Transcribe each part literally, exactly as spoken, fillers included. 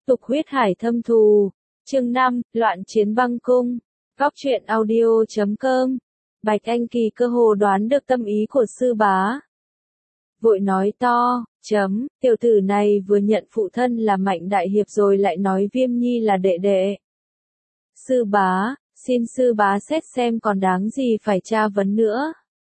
Tục huyết hải thâm thù. Chương năm, loạn chiến băng cung. Góc truyện audio chấm com. Bạch Anh Kỳ cơ hồ đoán được tâm ý của sư bá. Vội nói to, chấm, tiểu tử này vừa nhận phụ thân là Mạnh đại hiệp rồi lại nói Viêm Nhi là đệ đệ. Sư bá, xin sư bá xét xem còn đáng gì phải tra vấn nữa.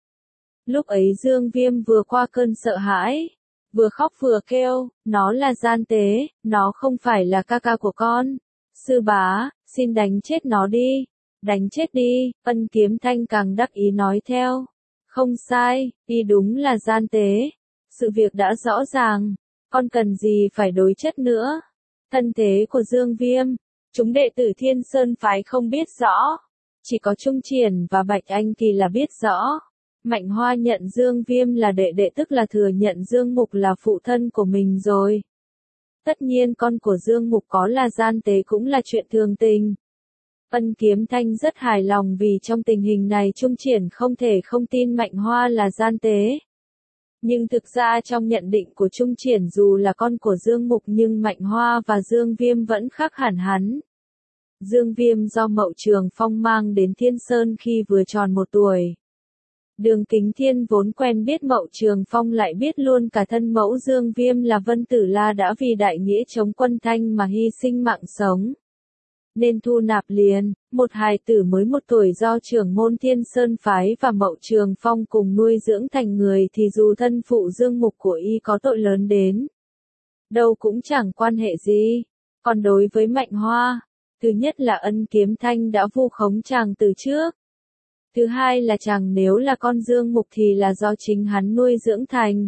Lúc ấy Dương Viêm vừa qua cơn sợ hãi, vừa khóc vừa kêu, nó là gian tế, nó không phải là ca ca của con. Sư bá, xin đánh chết nó đi, đánh chết đi, Ân Kiếm Thanh càng đắc ý nói theo. Không sai, y đúng là gian tế. Sự việc đã rõ ràng, con cần gì phải đối chất nữa. Thân thế của Dương Viêm, chúng đệ tử Thiên Sơn phái không biết rõ. Chỉ có Trung Triển và Bạch Anh Kỳ là biết rõ. Mạnh Hoa nhận Dương Viêm là đệ đệ tức là thừa nhận Dương Mục là phụ thân của mình rồi. Tất nhiên con của Dương Mục có là gian tế cũng là chuyện thường tình. Ân Kiếm Thanh rất hài lòng vì trong tình hình này Trung Triển không thể không tin Mạnh Hoa là gian tế. Nhưng thực ra trong nhận định của Trung Triển dù là con của Dương Mục nhưng Mạnh Hoa và Dương Viêm vẫn khác hẳn hắn. Dương Viêm do Mậu Trường Phong mang đến Thiên Sơn khi vừa tròn một tuổi. Đường Kính Thiên vốn quen biết Mậu Trường Phong lại biết luôn cả thân mẫu Dương Viêm là Vân Tử La đã vì đại nghĩa chống quân Thanh mà hy sinh mạng sống. Nên thu nạp liền, một hài tử mới một tuổi do trưởng môn Thiên Sơn Phái và Mậu Trường Phong cùng nuôi dưỡng thành người thì dù thân phụ Dương Mục của y có tội lớn đến đâu cũng chẳng quan hệ gì. Còn đối với Mạnh Hoa, thứ nhất là Ân Kiếm Thanh đã vu khống chàng từ trước. Thứ hai là chàng nếu là con Dương Mục thì là do chính hắn nuôi dưỡng thành.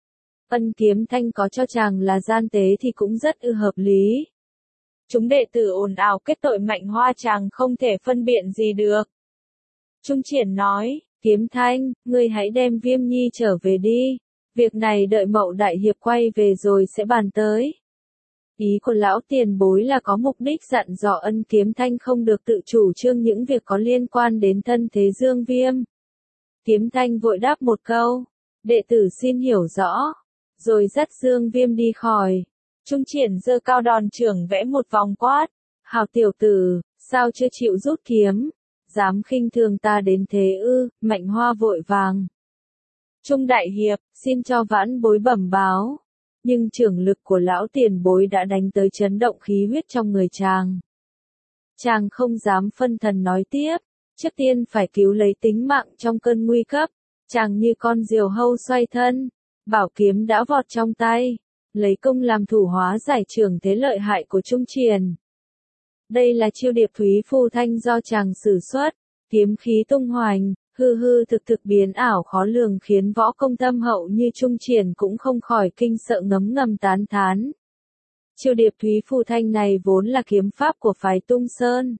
Ân Kiếm Thanh có cho chàng là gian tế thì cũng rất ư hợp lý. Chúng đệ tử ồn ào kết tội Mạnh Hoa chàng không thể phân biện gì được. Trung Triển nói, Kiếm Thanh, ngươi hãy đem Viêm Nhi trở về đi. Việc này đợi Mậu đại hiệp quay về rồi sẽ bàn tới. Ý của lão tiền bối là có mục đích dặn dò Ân Kiếm Thanh không được tự chủ trương những việc có liên quan đến thân thế Dương Viêm. Kiếm Thanh vội đáp một câu, đệ tử xin hiểu rõ, rồi dắt Dương Viêm đi khỏi. Trung Triển giơ cao đòn trưởng vẽ một vòng quát, hào tiểu tử, sao chưa chịu rút kiếm, dám khinh thường ta đến thế ư? Mạnh Hoa vội vàng. Trung đại hiệp, xin cho vãn bối bẩm báo. Nhưng trưởng lực của lão tiền bối đã đánh tới chấn động khí huyết trong người chàng. Chàng không dám phân thần nói tiếp, trước tiên phải cứu lấy tính mạng trong cơn nguy cấp. Chàng như con diều hâu xoay thân, bảo kiếm đã vọt trong tay, lấy công làm thủ hóa giải trưởng thế lợi hại của Trung Triển. Đây là chiêu điệp thúy phù thanh do chàng sử xuất, kiếm khí tung hoành. Hư hư thực thực biến ảo khó lường khiến võ công thâm hậu như Trung Triển cũng không khỏi kinh sợ ngấm ngầm tán thán. Chiêu điệp thúy phù thanh này vốn là kiếm pháp của phái Tung Sơn.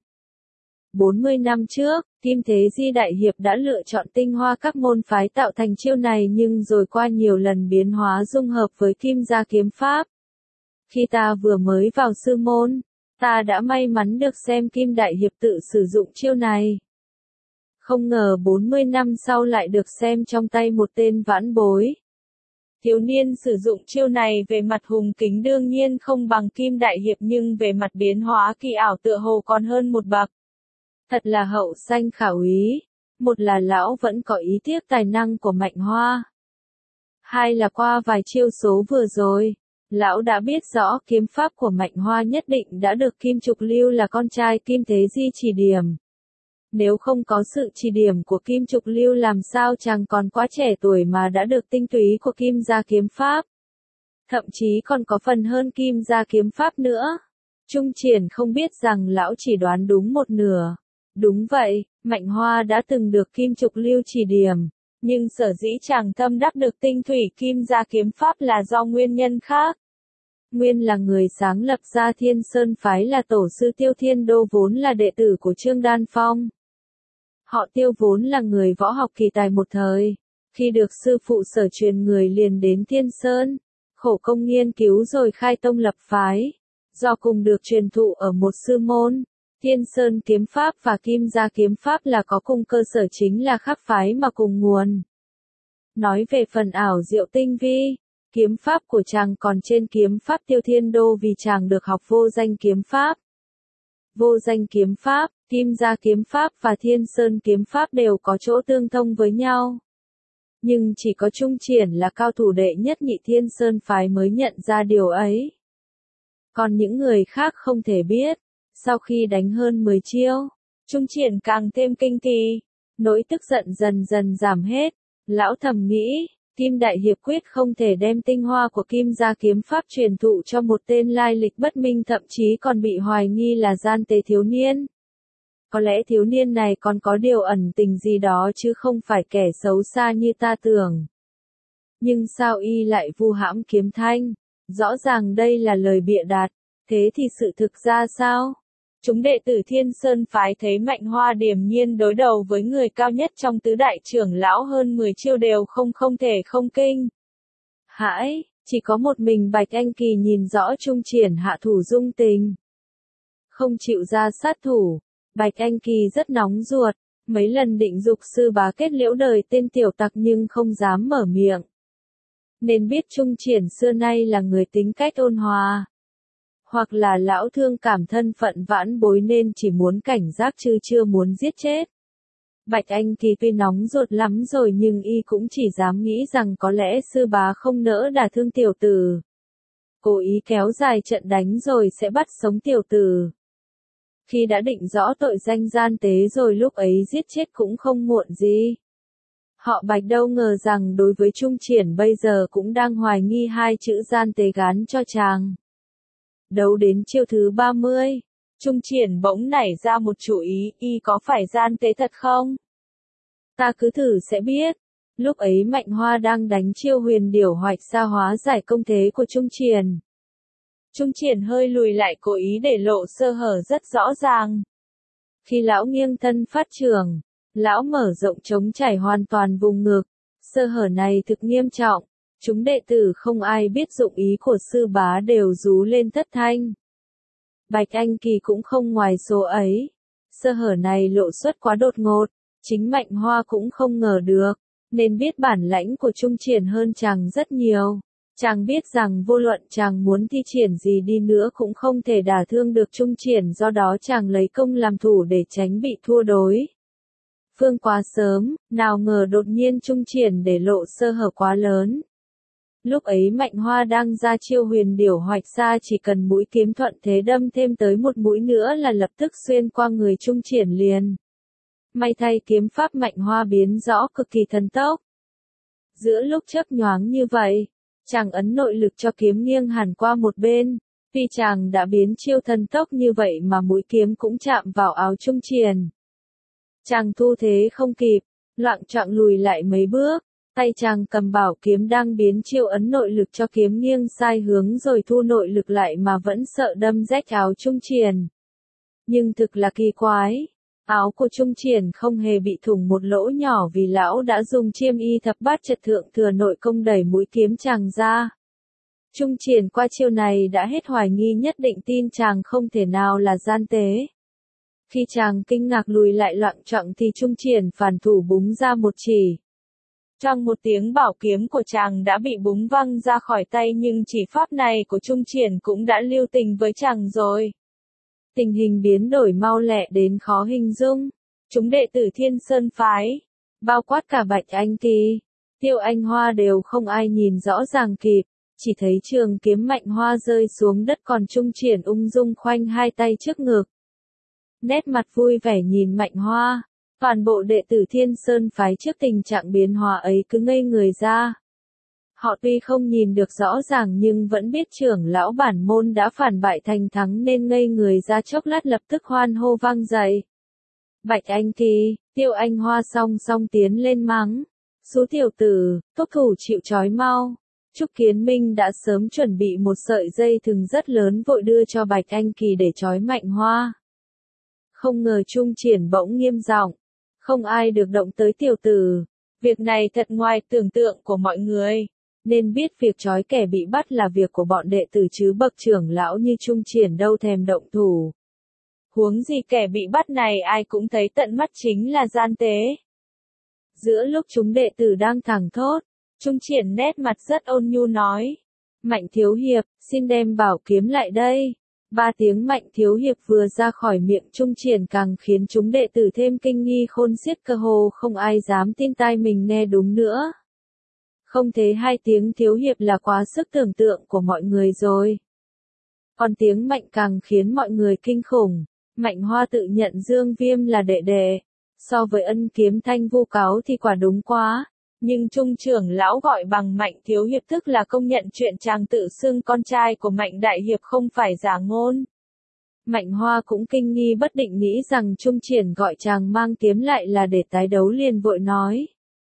bốn mươi năm trước, Kim Thế Di Đại Hiệp đã lựa chọn tinh hoa các môn phái tạo thành chiêu này nhưng rồi qua nhiều lần biến hóa dung hợp với Kim gia kiếm pháp. Khi ta vừa mới vào sư môn, ta đã may mắn được xem Kim Đại Hiệp tự sử dụng chiêu này. Không ngờ bốn mươi năm sau lại được xem trong tay một tên vãn bối. Thiếu niên sử dụng chiêu này về mặt hùng kính đương nhiên không bằng Kim Đại Hiệp nhưng về mặt biến hóa kỳ ảo tựa hồ còn hơn một bậc. Thật là hậu sanh khả úy. Một là lão vẫn có ý tiếc tài năng của Mạnh Hoa. Hai là qua vài chiêu số vừa rồi, lão đã biết rõ kiếm pháp của Mạnh Hoa nhất định đã được Kim Trục Lưu là con trai Kim Thế Di chỉ điểm. Nếu không có sự chỉ điểm của Kim Trục Lưu làm sao chàng còn quá trẻ tuổi mà đã được tinh túy của Kim gia kiếm pháp. Thậm chí còn có phần hơn Kim gia kiếm pháp nữa. Trung Triển không biết rằng lão chỉ đoán đúng một nửa. Đúng vậy, Mạnh Hoa đã từng được Kim Trục Lưu chỉ điểm. Nhưng sở dĩ chàng thâm đắc được tinh thủy Kim gia kiếm pháp là do nguyên nhân khác. Nguyên là người sáng lập ra Thiên Sơn Phái là tổ sư Tiêu Thiên Đô vốn là đệ tử của Trương Đan Phong. Họ Tiêu vốn là người võ học kỳ tài một thời, khi được sư phụ sở truyền người liền đến Thiên Sơn, khổ công nghiên cứu rồi khai tông lập phái, do cùng được truyền thụ ở một sư môn, Thiên Sơn kiếm pháp và Kim gia kiếm pháp là có cùng cơ sở chính là khác phái mà cùng nguồn. Nói về phần ảo diệu tinh vi, Kiếm pháp của chàng còn trên kiếm pháp Tiêu Thiên Đô vì chàng được học vô danh kiếm pháp. Vô danh kiếm pháp, Kim Gia kiếm pháp và Thiên Sơn kiếm pháp đều có chỗ tương thông với nhau. Nhưng chỉ có Trung Triển là cao thủ đệ nhất Nhị Thiên Sơn phái mới nhận ra điều ấy. Còn những người khác không thể biết. Sau khi đánh hơn mười chiêu, Trung Triển càng thêm kinh kỳ. Nỗi tức giận dần dần giảm hết. Lão thầm nghĩ, Kim Đại Hiệp quyết không thể đem tinh hoa của Kim Gia kiếm pháp truyền thụ cho một tên lai lịch bất minh, thậm chí còn bị hoài nghi là gian tế thiếu niên. Có lẽ thiếu niên này còn có điều ẩn tình gì đó chứ không phải kẻ xấu xa như ta tưởng. Nhưng sao y lại vu hãm Kiếm Thanh? Rõ ràng đây là lời bịa đặt. Thế thì sự thực ra sao? Chúng đệ tử Thiên Sơn phái thấy Mạnh Hoa điềm nhiên đối đầu với người cao nhất trong tứ đại trưởng lão hơn mười chiêu đều không không thể không kinh. Hãi, chỉ có một mình Bạch Anh Kỳ nhìn rõ Trung Triển hạ thủ dung tình. Không chịu ra sát thủ, Bạch Anh Kỳ rất nóng ruột, mấy lần định dục sư bá kết liễu đời tên tiểu tặc nhưng không dám mở miệng. Nên biết Trung Triển xưa nay là người tính cách ôn hòa. Hoặc là lão thương cảm thân phận vãn bối nên chỉ muốn cảnh giác chứ chưa muốn giết chết. Bạch Anh Kỳ tuy nóng ruột lắm rồi nhưng y cũng chỉ dám nghĩ rằng có lẽ sư bá không nỡ đả thương tiểu tử. Cố ý kéo dài trận đánh rồi sẽ bắt sống tiểu tử. Khi đã định rõ tội danh gian tế rồi lúc ấy giết chết cũng không muộn gì. Họ Bạch đâu ngờ rằng đối với Trung Triển bây giờ cũng đang hoài nghi hai chữ gian tế gán cho chàng. Đấu đến chiêu thứ ba mươi, Trung Triển bỗng nảy ra một chủ ý, y có phải gian tế thật không? Ta cứ thử sẽ biết. Lúc ấy Mạnh Hoa đang đánh chiêu huyền điểu hoạch xa hóa giải công thế của Trung Triển. Trung Triển hơi lùi lại cố ý để lộ sơ hở rất rõ ràng. Khi lão nghiêng thân phát trường, lão mở rộng trống chảy hoàn toàn vùng ngực. Sơ hở này thực nghiêm trọng. Chúng đệ tử không ai biết dụng ý của sư bá đều rú lên thất thanh. Bạch Anh Kỳ cũng không ngoài số ấy. Sơ hở này lộ xuất quá đột ngột, chính Mạnh Hoa cũng không ngờ được, nên biết bản lãnh của Trung Triển hơn chàng rất nhiều. Chàng biết rằng vô luận chàng muốn thi triển gì đi nữa cũng không thể đả thương được Trung Triển, do đó chàng lấy công làm thủ để tránh bị thua đối. Phương quá sớm, nào ngờ đột nhiên Trung Triển để lộ sơ hở quá lớn. Lúc ấy Mạnh Hoa đang ra chiêu huyền điểu hoạch xa, chỉ cần mũi kiếm thuận thế đâm thêm tới một mũi nữa là lập tức xuyên qua người Trung Triển liền. May thay kiếm pháp Mạnh Hoa biến rõ cực kỳ thần tốc. Giữa lúc chớp nhoáng như vậy, chàng ấn nội lực cho kiếm nghiêng hẳn qua một bên. Tuy chàng đã biến chiêu thần tốc như vậy mà mũi kiếm cũng chạm vào áo Trung Triển. Chàng thu thế không kịp, loạng choạng lùi lại mấy bước. Tay chàng cầm bảo kiếm đang biến chiêu ấn nội lực cho kiếm nghiêng sai hướng rồi thu nội lực lại mà vẫn sợ đâm rách áo Trung Triển. Nhưng thực là kỳ quái, áo của Trung Triển không hề bị thủng một lỗ nhỏ vì lão đã dùng chiêm y thập bát trật thượng thừa nội công đẩy mũi kiếm chàng ra. Trung Triển qua chiêu này đã hết hoài nghi, nhất định tin chàng không thể nào là gian tế. Khi chàng kinh ngạc lùi lại loạng choạng thì Trung Triển phản thủ búng ra một chỉ. Trong một tiếng bảo kiếm của chàng đã bị búng văng ra khỏi tay, nhưng chỉ pháp này của Trung Triển cũng đã lưu tình với chàng rồi. Tình hình biến đổi mau lẹ đến khó hình dung. Chúng đệ tử Thiên Sơn phái, bao quát cả Bạch Anh Kỳ, Tiêu Anh Hoa đều không ai nhìn rõ ràng kịp, chỉ thấy trường kiếm Mạnh Hoa rơi xuống đất còn Trung Triển ung dung khoanh hai tay trước ngực. Nét mặt vui vẻ nhìn Mạnh Hoa. Toàn bộ đệ tử Thiên Sơn phái trước tình trạng biến hóa ấy cứ ngây người ra. Họ tuy không nhìn được rõ ràng nhưng vẫn biết trưởng lão bản môn đã phản bại thành thắng nên ngây người ra chốc lát lập tức hoan hô vang dậy. Bạch Anh Kỳ, Tiêu Anh Hoa song song tiến lên mắng. Xú tiểu tử, thúc thủ chịu trói mau. Trúc Kiến Minh đã sớm chuẩn bị một sợi dây thừng rất lớn vội đưa cho Bạch Anh Kỳ để trói Mạnh Hoa. Không ngờ Trung Triển bỗng nghiêm giọng. Không ai được động tới tiểu tử. Việc này thật ngoài tưởng tượng của mọi người. Nên biết việc trói kẻ bị bắt là việc của bọn đệ tử chứ bậc trưởng lão như Trung Triển đâu thèm động thủ. Huống gì kẻ bị bắt này ai cũng thấy tận mắt chính là gian tế. Giữa lúc chúng đệ tử đang thẳng thốt, Trung Triển nét mặt rất ôn nhu nói. Mạnh thiếu hiệp, xin đem bảo kiếm lại đây. Ba tiếng Mạnh thiếu hiệp vừa ra khỏi miệng Trung Triển càng khiến chúng đệ tử thêm kinh nghi khôn xiết, cơ hồ không ai dám tin tai mình nghe đúng nữa. Không thế hai tiếng thiếu hiệp là quá sức tưởng tượng của mọi người rồi. Còn tiếng Mạnh càng khiến mọi người kinh khủng. Mạnh Hoa tự nhận Dương Viêm là đệ đệ. So với Ân Kiếm Thanh vu cáo thì quả đúng quá. Nhưng Trung trưởng lão gọi bằng Mạnh thiếu hiệp tức là công nhận chuyện chàng tự xưng con trai của Mạnh đại hiệp không phải giả ngôn. Mạnh Hoa cũng kinh nghi bất định, nghĩ rằng Trung Triển gọi chàng mang kiếm lại là để tái đấu, liền vội nói.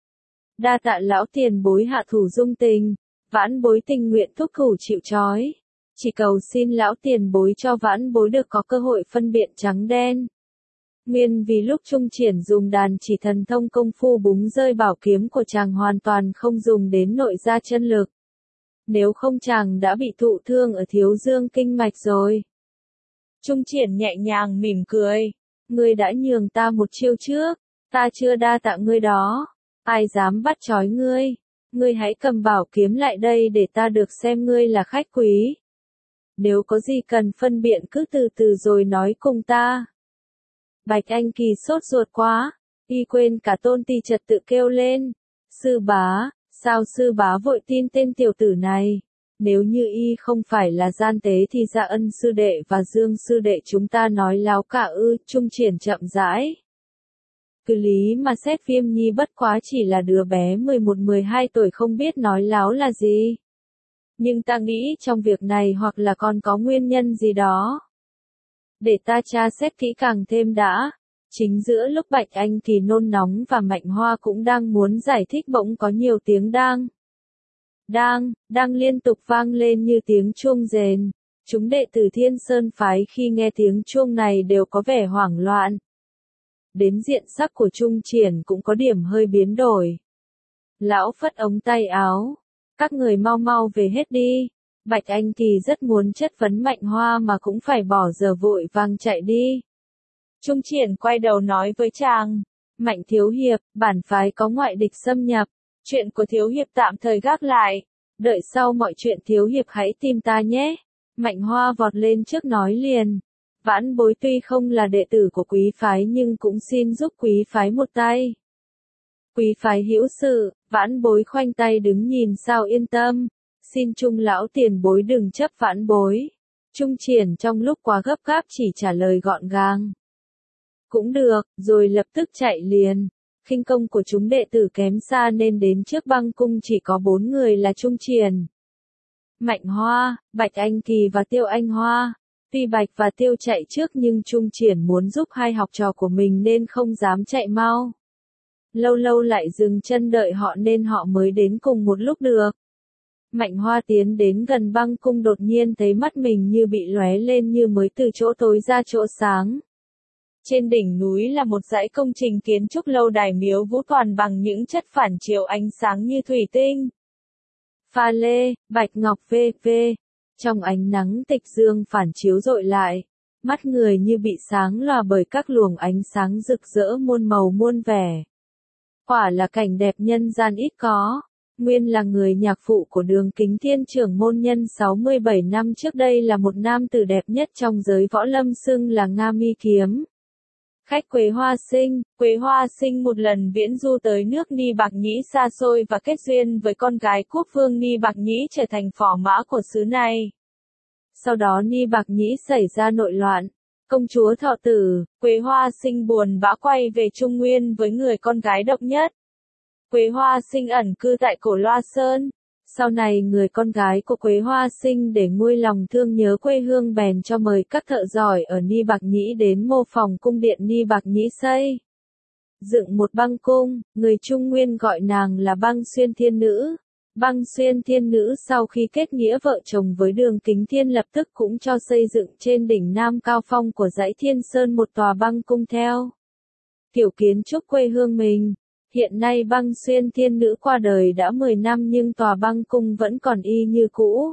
Đa tạ lão tiền bối hạ thủ dung tình, vãn bối tình nguyện thúc thủ chịu trói. Chỉ cầu xin lão tiền bối cho vãn bối được có cơ hội phân biệt trắng đen. Nguyên vì lúc Trung Triển dùng đàn chỉ thần thông công phu búng rơi bảo kiếm của chàng hoàn toàn không dùng đến nội gia chân lực. Nếu không chàng đã bị thụ thương ở thiếu dương kinh mạch rồi. Trung Triển nhẹ nhàng mỉm cười. Ngươi đã nhường ta một chiêu trước, ta chưa đa tạ ngươi đó. Ai dám bắt trói ngươi? Ngươi hãy cầm bảo kiếm lại đây để ta được xem ngươi là khách quý. Nếu có gì cần phân biện cứ từ từ rồi nói cùng ta. Bạch Anh Kỳ sốt ruột quá, y quên cả tôn ti trật tự kêu lên. Sư bá, sao sư bá vội tin tên tiểu tử này? Nếu như y không phải là gian tế thì Dạ Ân sư đệ và Dương sư đệ chúng ta nói láo cả ư. Trung Triển chậm rãi. Cứ lý mà xét, Viêm Nhi bất quá chỉ là đứa bé mười một mười hai tuổi không biết nói láo là gì. Nhưng ta nghĩ trong việc này hoặc là còn có nguyên nhân gì đó. Để ta tra xét kỹ càng thêm đã. Chính giữa lúc Bạch Anh Kỳ nôn nóng và Mạnh Hoa cũng đang muốn giải thích, bỗng có nhiều tiếng đang. Đang, đang liên tục vang lên như tiếng chuông rền. Chúng đệ tử Thiên Sơn phái khi nghe tiếng chuông này đều có vẻ hoảng loạn. Đến diện sắc của Trung Triển cũng có điểm hơi biến đổi. Lão phất ống tay áo. Các người mau mau về hết đi. Bạch Anh Kỳ rất muốn chất vấn Mạnh Hoa mà cũng phải bỏ giờ vội vàng chạy đi. Trung Triển quay đầu nói với chàng. Mạnh thiếu hiệp, bản phái có ngoại địch xâm nhập. Chuyện của thiếu hiệp tạm thời gác lại. Đợi sau mọi chuyện thiếu hiệp hãy tìm ta nhé. Mạnh Hoa vọt lên trước nói liền. Vãn bối tuy không là đệ tử của quý phái nhưng cũng xin giúp quý phái một tay. Quý phái hữu sự, vãn bối khoanh tay đứng nhìn sao yên tâm. Xin Trung lão tiền bối đừng chấp vãn bối. Trung Triển trong lúc quá gấp gáp chỉ trả lời gọn gàng. Cũng được, rồi lập tức chạy liền. Khinh công của chúng đệ tử kém xa nên đến trước băng cung chỉ có bốn người là Trung Triển, Mạnh Hoa, Bạch Anh Kỳ và Tiêu Anh Hoa. Tuy Bạch và Tiêu chạy trước nhưng Trung Triển muốn giúp hai học trò của mình nên không dám chạy mau. Lâu lâu lại dừng chân đợi họ nên họ mới đến cùng một lúc được. Mạnh Hoa tiến đến gần băng cung đột nhiên thấy mắt mình như bị lóe lên, như mới từ chỗ tối ra chỗ sáng. Trên đỉnh núi là một dãy công trình kiến trúc lâu đài miếu vũ toàn bằng những chất phản chiếu ánh sáng như thủy tinh. Pha lê, bạch ngọc vê vê. Trong ánh nắng tịch dương phản chiếu rọi lại, mắt người như bị sáng lòa bởi các luồng ánh sáng rực rỡ muôn màu muôn vẻ. Quả là cảnh đẹp nhân gian ít có. Nguyên là người nhạc phụ của Đường Kính Thiên trưởng môn nhân sáu mươi bảy năm trước đây là một nam tử đẹp nhất trong giới võ lâm, xưng là Nga Mi Kiếm. Khách Quế Hoa Sinh, Quế Hoa Sinh một lần viễn du tới nước Ni Bạc Nhĩ xa xôi và kết duyên với con gái quốc vương Ni Bạc Nhĩ, trở thành phò mã của xứ này. Sau đó Ni Bạc Nhĩ xảy ra nội loạn, công chúa thọ tử, Quế Hoa Sinh buồn bã quay về Trung Nguyên với người con gái độc nhất. Quế Hoa Sinh ẩn cư tại Cổ Loa Sơn. Sau này người con gái của Quế Hoa Sinh để nguôi lòng thương nhớ quê hương bèn cho mời các thợ giỏi ở Ni Bạc Nhĩ đến mô phỏng cung điện Ni Bạc Nhĩ xây dựng một băng cung, người Trung Nguyên gọi nàng là Băng Xuyên Thiên Nữ. Băng Xuyên Thiên Nữ sau khi kết nghĩa vợ chồng với Đường Kính Thiên lập tức cũng cho xây dựng trên đỉnh Nam Cao Phong của dãy Thiên Sơn một tòa băng cung theo kiểu kiến trúc quê hương mình. Hiện nay Băng Xuyên Thiên Nữ qua đời đã mười năm nhưng tòa băng cung vẫn còn y như cũ.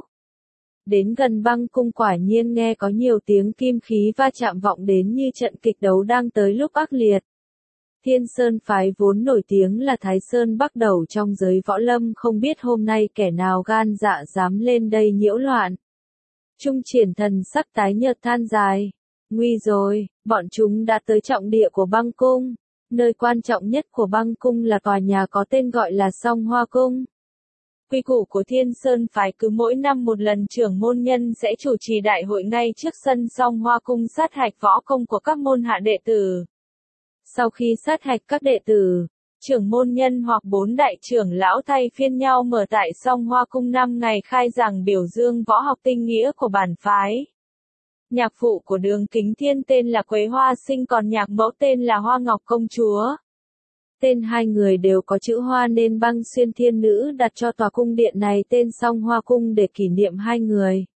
Đến gần băng cung quả nhiên nghe có nhiều tiếng kim khí va chạm vọng đến như trận kịch đấu đang tới lúc ác liệt. Thiên Sơn phái vốn nổi tiếng là Thái Sơn Bắc Đầu trong giới võ lâm, không biết hôm nay kẻ nào gan dạ dám lên đây nhiễu loạn. Trung Triển thần sắc tái nhợt than dài. Nguy rồi, bọn chúng đã tới trọng địa của băng cung. Nơi quan trọng nhất của băng cung là tòa nhà có tên gọi là Song Hoa Cung. Quy củ của Thiên Sơn phái cứ mỗi năm một lần trưởng môn nhân sẽ chủ trì đại hội ngay trước sân Song Hoa Cung sát hạch võ công của các môn hạ đệ tử. Sau khi sát hạch các đệ tử, trưởng môn nhân hoặc bốn đại trưởng lão thay phiên nhau mở tại Song Hoa Cung năm ngày khai giảng biểu dương võ học tinh nghĩa của bản phái. Nhạc phụ của Đường Kính Thiên tên là Quế Hoa Sinh, còn nhạc mẫu tên là Hoa Ngọc Công Chúa. Tên hai người đều có chữ Hoa nên Băng Xuyên Thiên Nữ đặt cho tòa cung điện này tên Song Hoa Cung để kỷ niệm hai người.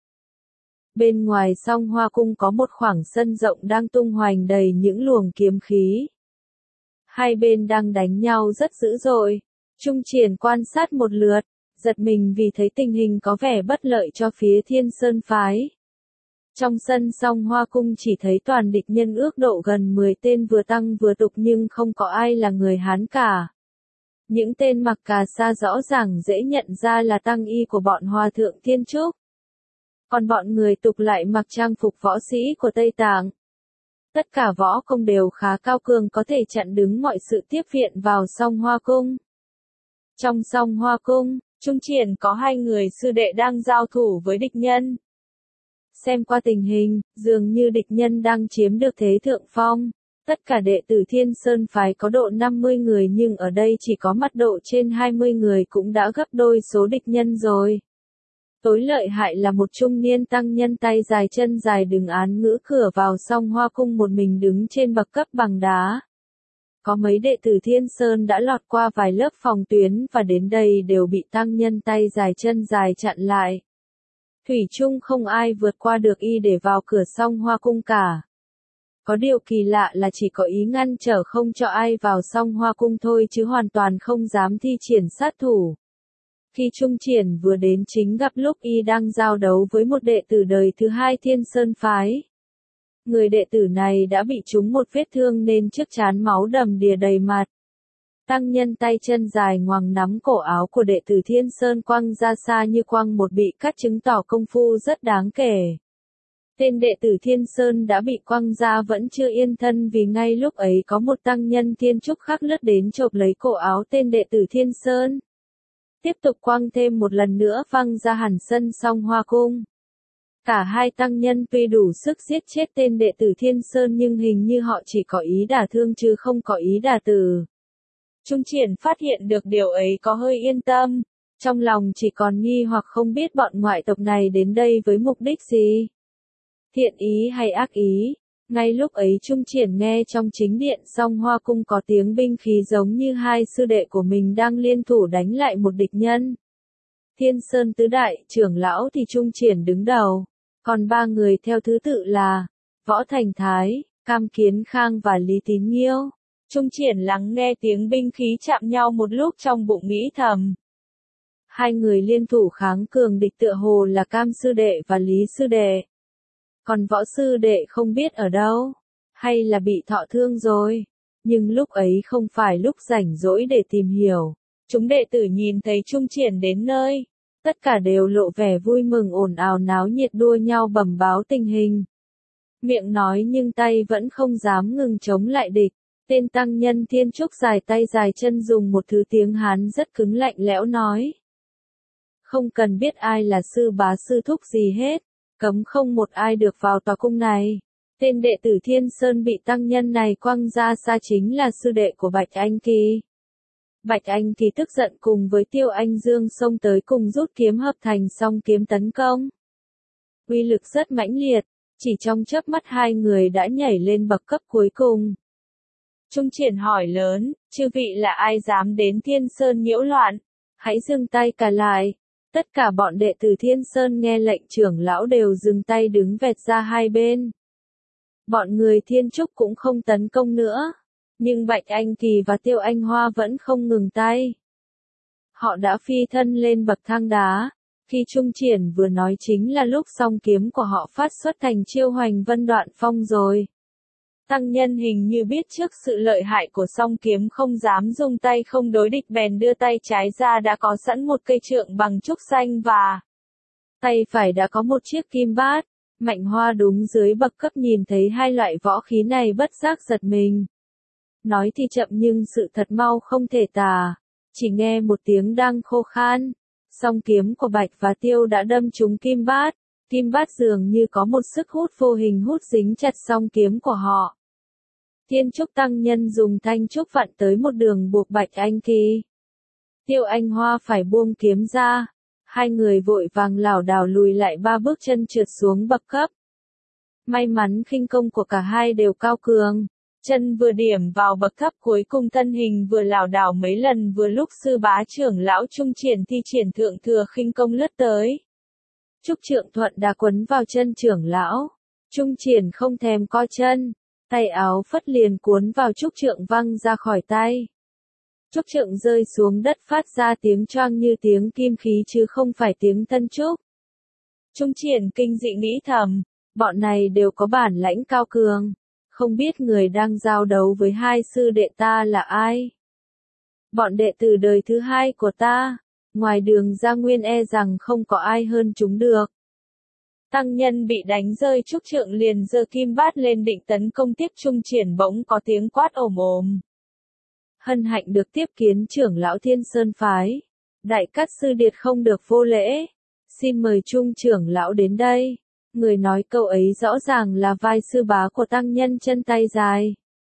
Bên ngoài Song Hoa Cung có một khoảng sân rộng đang tung hoành đầy những luồng kiếm khí. Hai bên đang đánh nhau rất dữ dội. Trung Triển quan sát một lượt, giật mình vì thấy tình hình có vẻ bất lợi cho phía Thiên Sơn phái. Trong sân Song Hoa Cung chỉ thấy toàn địch nhân ước độ gần mười tên vừa tăng vừa tục nhưng không có ai là người Hán cả. Những tên mặc cà sa rõ ràng dễ nhận ra là tăng y của bọn Hòa Thượng Thiên Trúc. Còn bọn người tục lại mặc trang phục võ sĩ của Tây Tạng. Tất cả võ công đều khá cao cường, có thể chặn đứng mọi sự tiếp viện vào Song Hoa Cung. Trong Song Hoa Cung, Trung Triển có hai người sư đệ đang giao thủ với địch nhân. Xem qua tình hình, dường như địch nhân đang chiếm được thế thượng phong. Tất cả đệ tử Thiên Sơn phái có độ năm mươi người nhưng ở đây chỉ có mặt độ trên hai mươi người cũng đã gấp đôi số địch nhân rồi. Tối lợi hại là một trung niên tăng nhân tay dài chân dài đứng án ngữ cửa vào Song Hoa Cung một mình đứng trên bậc cấp bằng đá. Có mấy đệ tử Thiên Sơn đã lọt qua vài lớp phòng tuyến và đến đây đều bị tăng nhân tay dài chân dài chặn lại. Thủy chung không ai vượt qua được y để vào cửa Song Hoa Cung cả. Có điều kỳ lạ là chỉ có ý ngăn trở không cho ai vào Song Hoa Cung thôi chứ hoàn toàn không dám thi triển sát thủ. Khi Trung Triển vừa đến chính gặp lúc y đang giao đấu với một đệ tử đời thứ hai Thiên Sơn phái. Người đệ tử này đã bị trúng một vết thương nên trước trán máu đầm đìa đầy mặt. Tăng nhân tay chân dài ngoằng nắm cổ áo của đệ tử Thiên Sơn quăng ra xa như quăng một bị cắt, chứng tỏ công phu rất đáng kể. Tên đệ tử Thiên Sơn đã bị quăng ra vẫn chưa yên thân vì ngay lúc ấy có một tăng nhân Thiên Trúc khác lướt đến chộp lấy cổ áo tên đệ tử Thiên Sơn. Tiếp tục quăng thêm một lần nữa văng ra hẳn sân Song Hoa Cung. Cả hai tăng nhân tuy đủ sức giết chết tên đệ tử Thiên Sơn nhưng hình như họ chỉ có ý đả thương chứ không có ý đả tử. Trung Triển phát hiện được điều ấy có hơi yên tâm, trong lòng chỉ còn nghi hoặc không biết bọn ngoại tộc này đến đây với mục đích gì. Thiện ý hay ác ý? Ngay lúc ấy Trung Triển nghe trong chính điện Song Hoa Cung có tiếng binh khí giống như hai sư đệ của mình đang liên thủ đánh lại một địch nhân. Thiên Sơn tứ đại trưởng lão thì Trung Triển đứng đầu, còn ba người theo thứ tự là Võ Thành Thái, Cam Kiến Khang và Lý Tín Nhiêu. Trung Triển lắng nghe tiếng binh khí chạm nhau một lúc trong bụng nghĩ thầm. Hai người liên thủ kháng cường địch tựa hồ là Cam sư đệ và Lý sư đệ. Còn Võ sư đệ không biết ở đâu, hay là bị thọ thương rồi. Nhưng lúc ấy không phải lúc rảnh rỗi để tìm hiểu. Chúng đệ tử nhìn thấy Trung Triển đến nơi. Tất cả đều lộ vẻ vui mừng ồn ào náo nhiệt đua nhau bẩm báo tình hình. Miệng nói nhưng tay vẫn không dám ngừng chống lại địch. Tên tăng nhân Thiên Trúc dài tay dài chân dùng một thứ tiếng Hán rất cứng lạnh lẽo nói. Không cần biết ai là sư bá sư thúc gì hết. Cấm không một ai được vào tòa cung này. Tên đệ tử Thiên Sơn bị tăng nhân này quăng ra xa chính là sư đệ của Bạch Anh Kỳ. Bạch Anh Kỳ tức giận cùng với Tiêu Anh Dương xông tới cùng rút kiếm hợp thành song kiếm tấn công. Uy lực rất mãnh liệt, chỉ trong chớp mắt hai người đã nhảy lên bậc cấp cuối cùng. Trung Triển hỏi lớn, chư vị là ai dám đến Thiên Sơn nhiễu loạn? Hãy dừng tay cả lại. Tất cả bọn đệ tử Thiên Sơn nghe lệnh trưởng lão đều dừng tay đứng vẹt ra hai bên. Bọn người Thiên Trúc cũng không tấn công nữa. Nhưng Bạch Anh Kỳ và Tiêu Anh Hoa vẫn không ngừng tay. Họ đã phi thân lên bậc thang đá. Khi Trung Triển vừa nói chính là lúc song kiếm của họ phát xuất thành chiêu Hoành Vân Đoạn Phong rồi. Tăng nhân hình như biết trước sự lợi hại của song kiếm không dám dùng tay không đối địch bèn đưa tay trái ra đã có sẵn một cây trượng bằng trúc xanh và tay phải đã có một chiếc kim bát. Mạnh Hoa đúng dưới bậc cấp nhìn thấy hai loại võ khí này bất giác giật mình. Nói thì chậm nhưng sự thật mau không thể tả. Chỉ nghe một tiếng đang khô khan. Song kiếm của Bạch và Tiêu đã đâm trúng kim bát. Kim bát dường như có một sức hút vô hình hút dính chặt song kiếm của họ. Thiên Trúc Tăng Nhân dùng thanh trúc vặn tới một đường buộc Bạch Anh Kỳ. Tiêu Anh Hoa phải buông kiếm ra. Hai người vội vàng lảo đảo lùi lại ba bước chân trượt xuống bậc cấp. May mắn khinh công của cả hai đều cao cường. Chân vừa điểm vào bậc thấp cuối cùng thân hình vừa lảo đảo mấy lần vừa lúc sư bá trưởng lão Trung Triển thi triển thượng thừa khinh công lướt tới. Trúc trượng thuận đá quấn vào chân trưởng lão. Trung Triển không thèm coi chân. Tay áo phất liền cuốn vào trúc trượng văng ra khỏi tay. Trúc trượng rơi xuống đất phát ra tiếng choang như tiếng kim khí chứ không phải tiếng tân trúc. Trung Triển kinh dị nghĩ thầm, bọn này đều có bản lãnh cao cường. Không biết người đang giao đấu với hai sư đệ ta là ai? Bọn đệ tử đời thứ hai của ta, ngoài Đường Gia Nguyên e rằng không có ai hơn chúng được. Tăng nhân bị đánh rơi trúc trượng liền giơ kim bát lên định tấn công tiếp Trung Triển bỗng có tiếng quát ồm ồm. Hân hạnh được tiếp kiến trưởng lão Thiên Sơn Phái. Đại Cát Sư Điệt không được vô lễ. Xin mời Trung trưởng lão đến đây. Người nói câu ấy rõ ràng là vai sư bá của tăng nhân chân tay dài.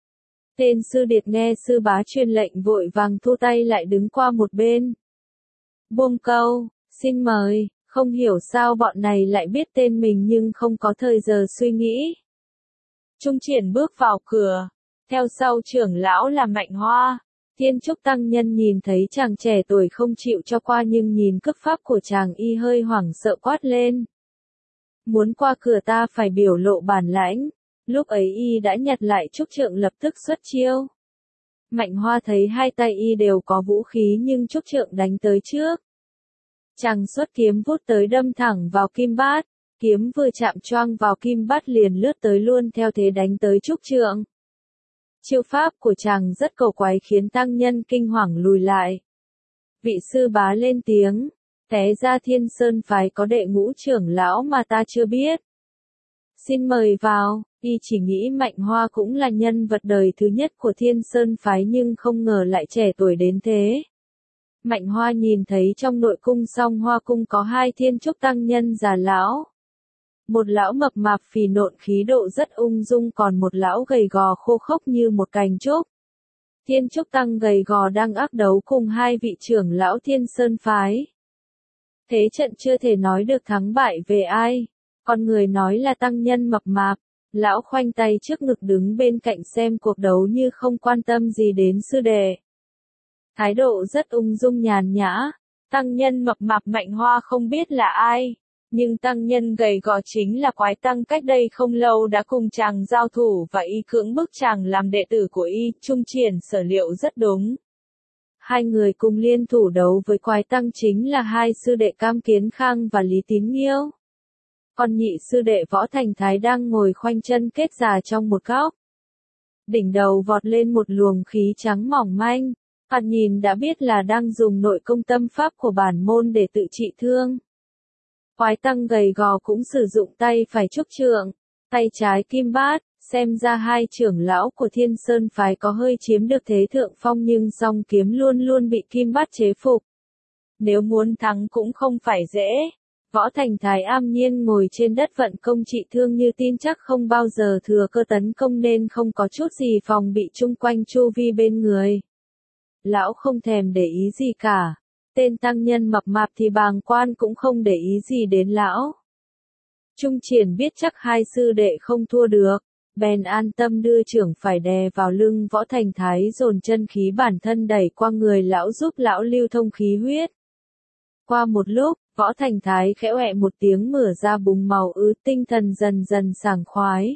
Tên Sư Điệt nghe sư bá truyền lệnh vội vàng thu tay lại đứng qua một bên. Buông câu, xin mời, không hiểu sao bọn này lại biết tên mình nhưng không có thời giờ suy nghĩ. Trung Triển bước vào cửa, theo sau trưởng lão là Mạnh Hoa. Thiên Trúc Tăng Nhân nhìn thấy chàng trẻ tuổi không chịu cho qua nhưng nhìn cước pháp của chàng y hơi hoảng sợ quát lên. Muốn qua cửa ta phải biểu lộ bản lãnh. Lúc ấy y đã nhặt lại trúc trượng lập tức xuất chiêu. Mạnh Hoa thấy hai tay y đều có vũ khí nhưng trúc trượng đánh tới trước. Chàng xuất kiếm vút tới đâm thẳng vào kim bát. Kiếm vừa chạm choang vào kim bát liền lướt tới luôn theo thế đánh tới trúc trượng. Chiêu pháp của chàng rất cầu quái khiến tăng nhân kinh hoàng lùi lại. Vị sư bá lên tiếng, té ra Thiên Sơn Phái có đệ ngũ trưởng lão mà ta chưa biết. Xin mời vào, y chỉ nghĩ Mạnh Hoa cũng là nhân vật đời thứ nhất của Thiên Sơn Phái nhưng không ngờ lại trẻ tuổi đến thế. Mạnh Hoa nhìn thấy trong nội cung Song Hoa cung có hai Thiên Trúc Tăng Nhân già lão. Một lão mập mạp phì nộn khí độ rất ung dung còn một lão gầy gò khô khốc như một cành trúc. Thiên Trúc Tăng gầy gò đang ác đấu cùng hai vị trưởng lão Thiên Sơn Phái. Thế trận chưa thể nói được thắng bại về ai. Còn người nói là tăng nhân mập mạp. Lão khoanh tay trước ngực đứng bên cạnh xem cuộc đấu như không quan tâm gì đến sư đệ. Thái độ rất ung dung nhàn nhã. Tăng nhân mập mạp Mạnh Hoa không biết là ai. Nhưng tăng nhân gầy gò chính là Quái Tăng cách đây không lâu đã cùng chàng giao thủ và y cưỡng bức chàng làm đệ tử của y. Trung Triển sở liệu rất đúng. Hai người cùng liên thủ đấu với Quái Tăng chính là hai sư đệ Cam Kiến Khang và Lý Tín Nghiêu. Còn nhị sư đệ Võ Thành Thái đang ngồi khoanh chân kết già trong một góc. Đỉnh đầu vọt lên một luồng khí trắng mỏng manh, thoạt nhìn đã biết là đang dùng nội công tâm pháp của bản môn để tự trị thương. Quái Tăng gầy gò cũng sử dụng tay phải trúc trượng, tay trái kim bát, xem ra hai trưởng lão của Thiên Sơn Phái có hơi chiếm được thế thượng phong nhưng song kiếm luôn luôn bị kim bát chế phục. Nếu muốn thắng cũng không phải dễ. Võ Thành Thái am nhiên ngồi trên đất vận công trị thương như tin chắc không bao giờ thừa cơ tấn công nên không có chút gì phòng bị chung quanh chu vi bên người. Lão không thèm để ý gì cả. Tên tăng nhân mập mạp thì bàng quan cũng không để ý gì đến lão. Trung Triển biết chắc hai sư đệ không thua được, bèn an tâm đưa trưởng phải đè vào lưng Võ Thành Thái dồn chân khí bản thân đẩy qua người lão giúp lão lưu thông khí huyết. Qua một lúc, Võ Thành Thái khẽ ọe một tiếng mở ra bùng màu ứ tinh thần dần dần sảng khoái.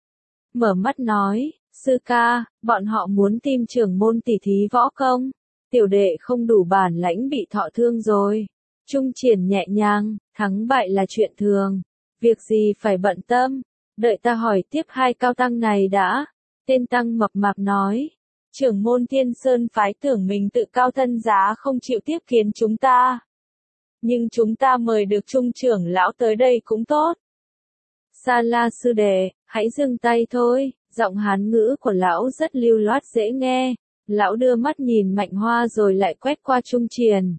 Mở mắt nói, sư ca, bọn họ muốn tìm trưởng môn tỷ thí võ công. Tiểu đệ không đủ bản lãnh bị thọ thương rồi. Trung Triển nhẹ nhàng, thắng bại là chuyện thường. Việc gì phải bận tâm. Đợi ta hỏi tiếp hai cao tăng này đã. Tên tăng mập mạp nói. Trưởng môn Thiên Sơn phái tưởng mình tự cao thân giá không chịu tiếp kiến chúng ta. Nhưng chúng ta mời được trung trưởng lão tới đây cũng tốt. Sa La sư đệ, hãy dừng tay thôi, giọng hán ngữ của lão rất lưu loát dễ nghe. Lão đưa mắt nhìn Mạnh Hoa rồi lại quét qua Trung Triển.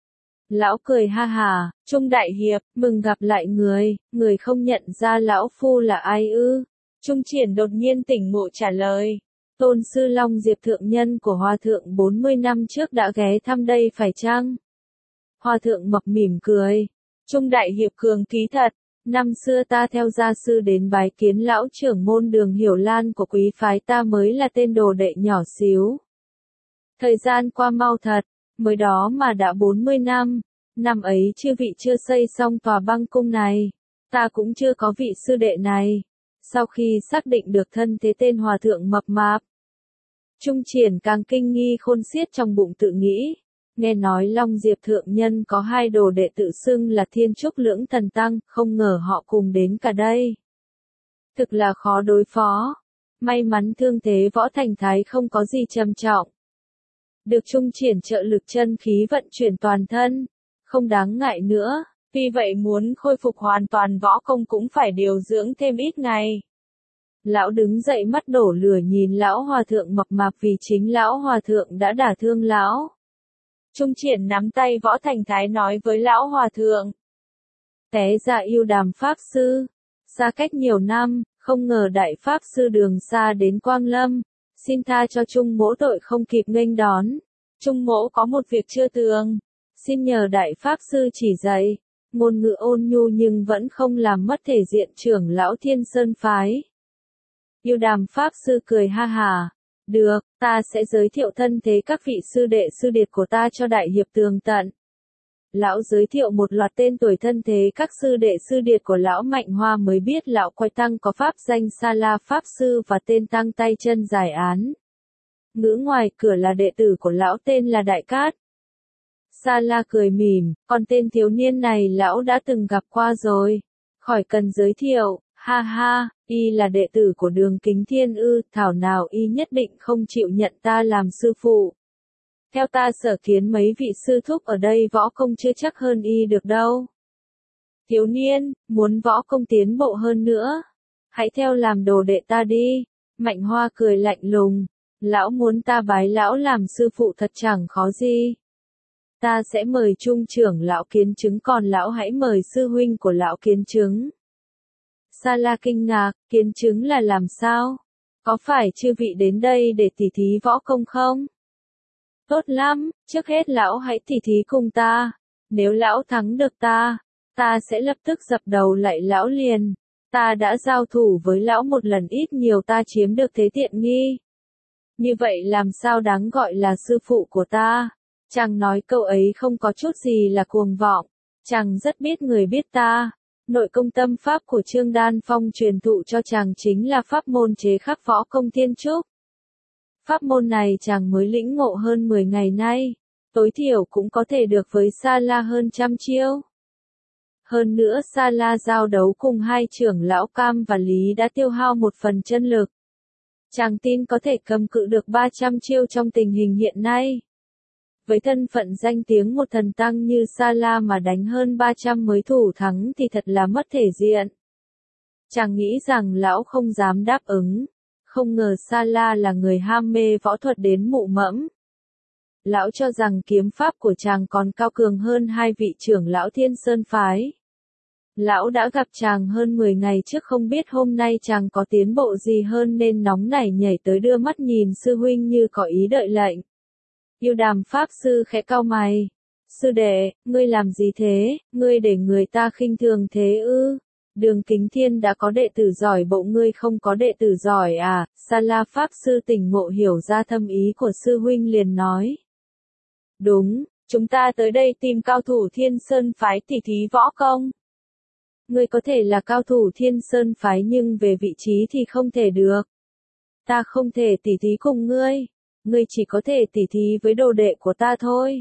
Lão cười ha hà, Trung đại hiệp, mừng gặp lại người, người không nhận ra lão phu là ai ư? Trung Triển đột nhiên tỉnh ngộ trả lời. Tôn sư Long Diệp thượng nhân của Hòa thượng bốn mươi năm trước đã ghé thăm đây phải chăng? Hòa thượng mập mỉm cười. Trung đại hiệp cường ký thật. Năm xưa ta theo gia sư đến bái kiến lão trưởng môn Đường Hiểu Lan của quý phái ta mới là tên đồ đệ nhỏ xíu. Thời gian qua mau thật, mới đó mà đã bốn mươi năm. Năm ấy chư vị chưa xây xong tòa băng cung này. Ta cũng chưa có vị sư đệ này. Sau khi xác định được thân thế tên hòa thượng mập mạp, Trung Triển càng kinh nghi khôn xiết trong bụng tự nghĩ. Nghe nói Long Diệp thượng nhân có hai đồ đệ tự xưng là Thiên Trúc Lưỡng Thần Tăng, không ngờ họ cùng đến cả đây. Thực là khó đối phó. May mắn thương thế Võ Thành Thái không có gì trầm trọng. Được Trung Triển trợ lực chân khí vận chuyển toàn thân, không đáng ngại nữa. Vì vậy muốn khôi phục hoàn toàn võ công cũng phải điều dưỡng thêm ít ngày. Lão đứng dậy mắt đổ lửa nhìn lão hòa thượng mập mạp vì chính lão hòa thượng đã đả thương lão. Trung Triển nắm tay Võ Thành Thái nói với lão hòa thượng. Té ra yêu Đàm pháp sư, xa cách nhiều năm, không ngờ đại pháp sư đường xa đến Quang Lâm, xin tha cho Trung mỗ tội không kịp nghênh đón. Trung mỗ có một việc chưa tường, xin nhờ đại pháp sư chỉ dạy. Ngôn ngữ ôn nhu nhưng vẫn không làm mất thể diện trưởng lão Thiên Sơn phái. Yêu Đàm pháp sư cười ha hà. Được, ta sẽ giới thiệu thân thế các vị sư đệ sư điệt của ta cho đại hiệp tường tận. Lão giới thiệu một loạt tên tuổi thân thế các sư đệ sư điệt của lão Mạnh Hoa mới biết lão Quay Tăng có pháp danh Sa La pháp sư và tên Tăng tay chân giải án. Ngữ ngoài cửa là đệ tử của lão tên là Đại Cát. Sa La cười mỉm, còn tên thiếu niên này lão đã từng gặp qua rồi. Khỏi cần giới thiệu, ha ha, y là đệ tử của Đường Kính Thiên ư, thảo nào y nhất định không chịu nhận ta làm sư phụ. Theo ta sở kiến mấy vị sư thúc ở đây võ công chưa chắc hơn y được đâu. Thiếu niên, muốn võ công tiến bộ hơn nữa, hãy theo làm đồ đệ ta đi. Mạnh Hoa cười lạnh lùng, lão muốn ta bái lão làm sư phụ thật chẳng khó gì. Ta sẽ mời trung trưởng lão Kiến Chứng còn lão hãy mời sư huynh của lão Kiến Chứng. Sa La kinh ngạc, Kiến Chứng là làm sao? Có phải chư vị đến đây để tỉ thí võ công không? Tốt lắm, trước hết lão hãy tỉ thí cùng ta. Nếu lão thắng được ta, ta sẽ lập tức dập đầu lại lão liền. Ta đã giao thủ với lão một lần ít nhiều ta chiếm được thế tiện nghi. Như vậy làm sao đáng gọi là sư phụ của ta? Chàng nói câu ấy không có chút gì là cuồng vọng. Chàng rất biết người biết ta. Nội công tâm pháp của Trương Đan Phong truyền thụ cho chàng chính là pháp môn chế khắc võ công thiên trúc. Pháp môn này chàng mới lĩnh ngộ hơn mười ngày nay. Tối thiểu cũng có thể được với Sa La hơn trăm chiêu. Hơn nữa Sa La giao đấu cùng hai trưởng lão Cam và Lý đã tiêu hao một phần chân lực. Chàng tin có thể cầm cự được ba trăm chiêu trong tình hình hiện nay. Với thân phận danh tiếng một thần tăng như Sa La mà đánh hơn ba trăm mới thủ thắng thì thật là mất thể diện. Chàng nghĩ rằng lão không dám đáp ứng. Không ngờ Sa La là người ham mê võ thuật đến mụ mẫm. Lão cho rằng kiếm pháp của chàng còn cao cường hơn hai vị trưởng lão Thiên Sơn phái. Lão đã gặp chàng hơn mười ngày trước không biết hôm nay chàng có tiến bộ gì hơn nên nóng nảy nhảy tới đưa mắt nhìn sư huynh như có ý đợi lệnh. Yêu Đàm pháp sư khẽ cau mày. Sư đệ, ngươi làm gì thế, ngươi để người ta khinh thường thế ư? Đường Kính Thiên đã có đệ tử giỏi bộ ngươi không có đệ tử giỏi à? Sa La pháp sư tỉnh ngộ hiểu ra thâm ý của sư huynh liền nói. Đúng, chúng ta tới đây tìm cao thủ Thiên Sơn phái tỉ thí võ công. Ngươi có thể là cao thủ Thiên Sơn phái nhưng về vị trí thì không thể được. Ta không thể tỉ thí cùng ngươi. Ngươi chỉ có thể tỉ thí với đồ đệ của ta thôi.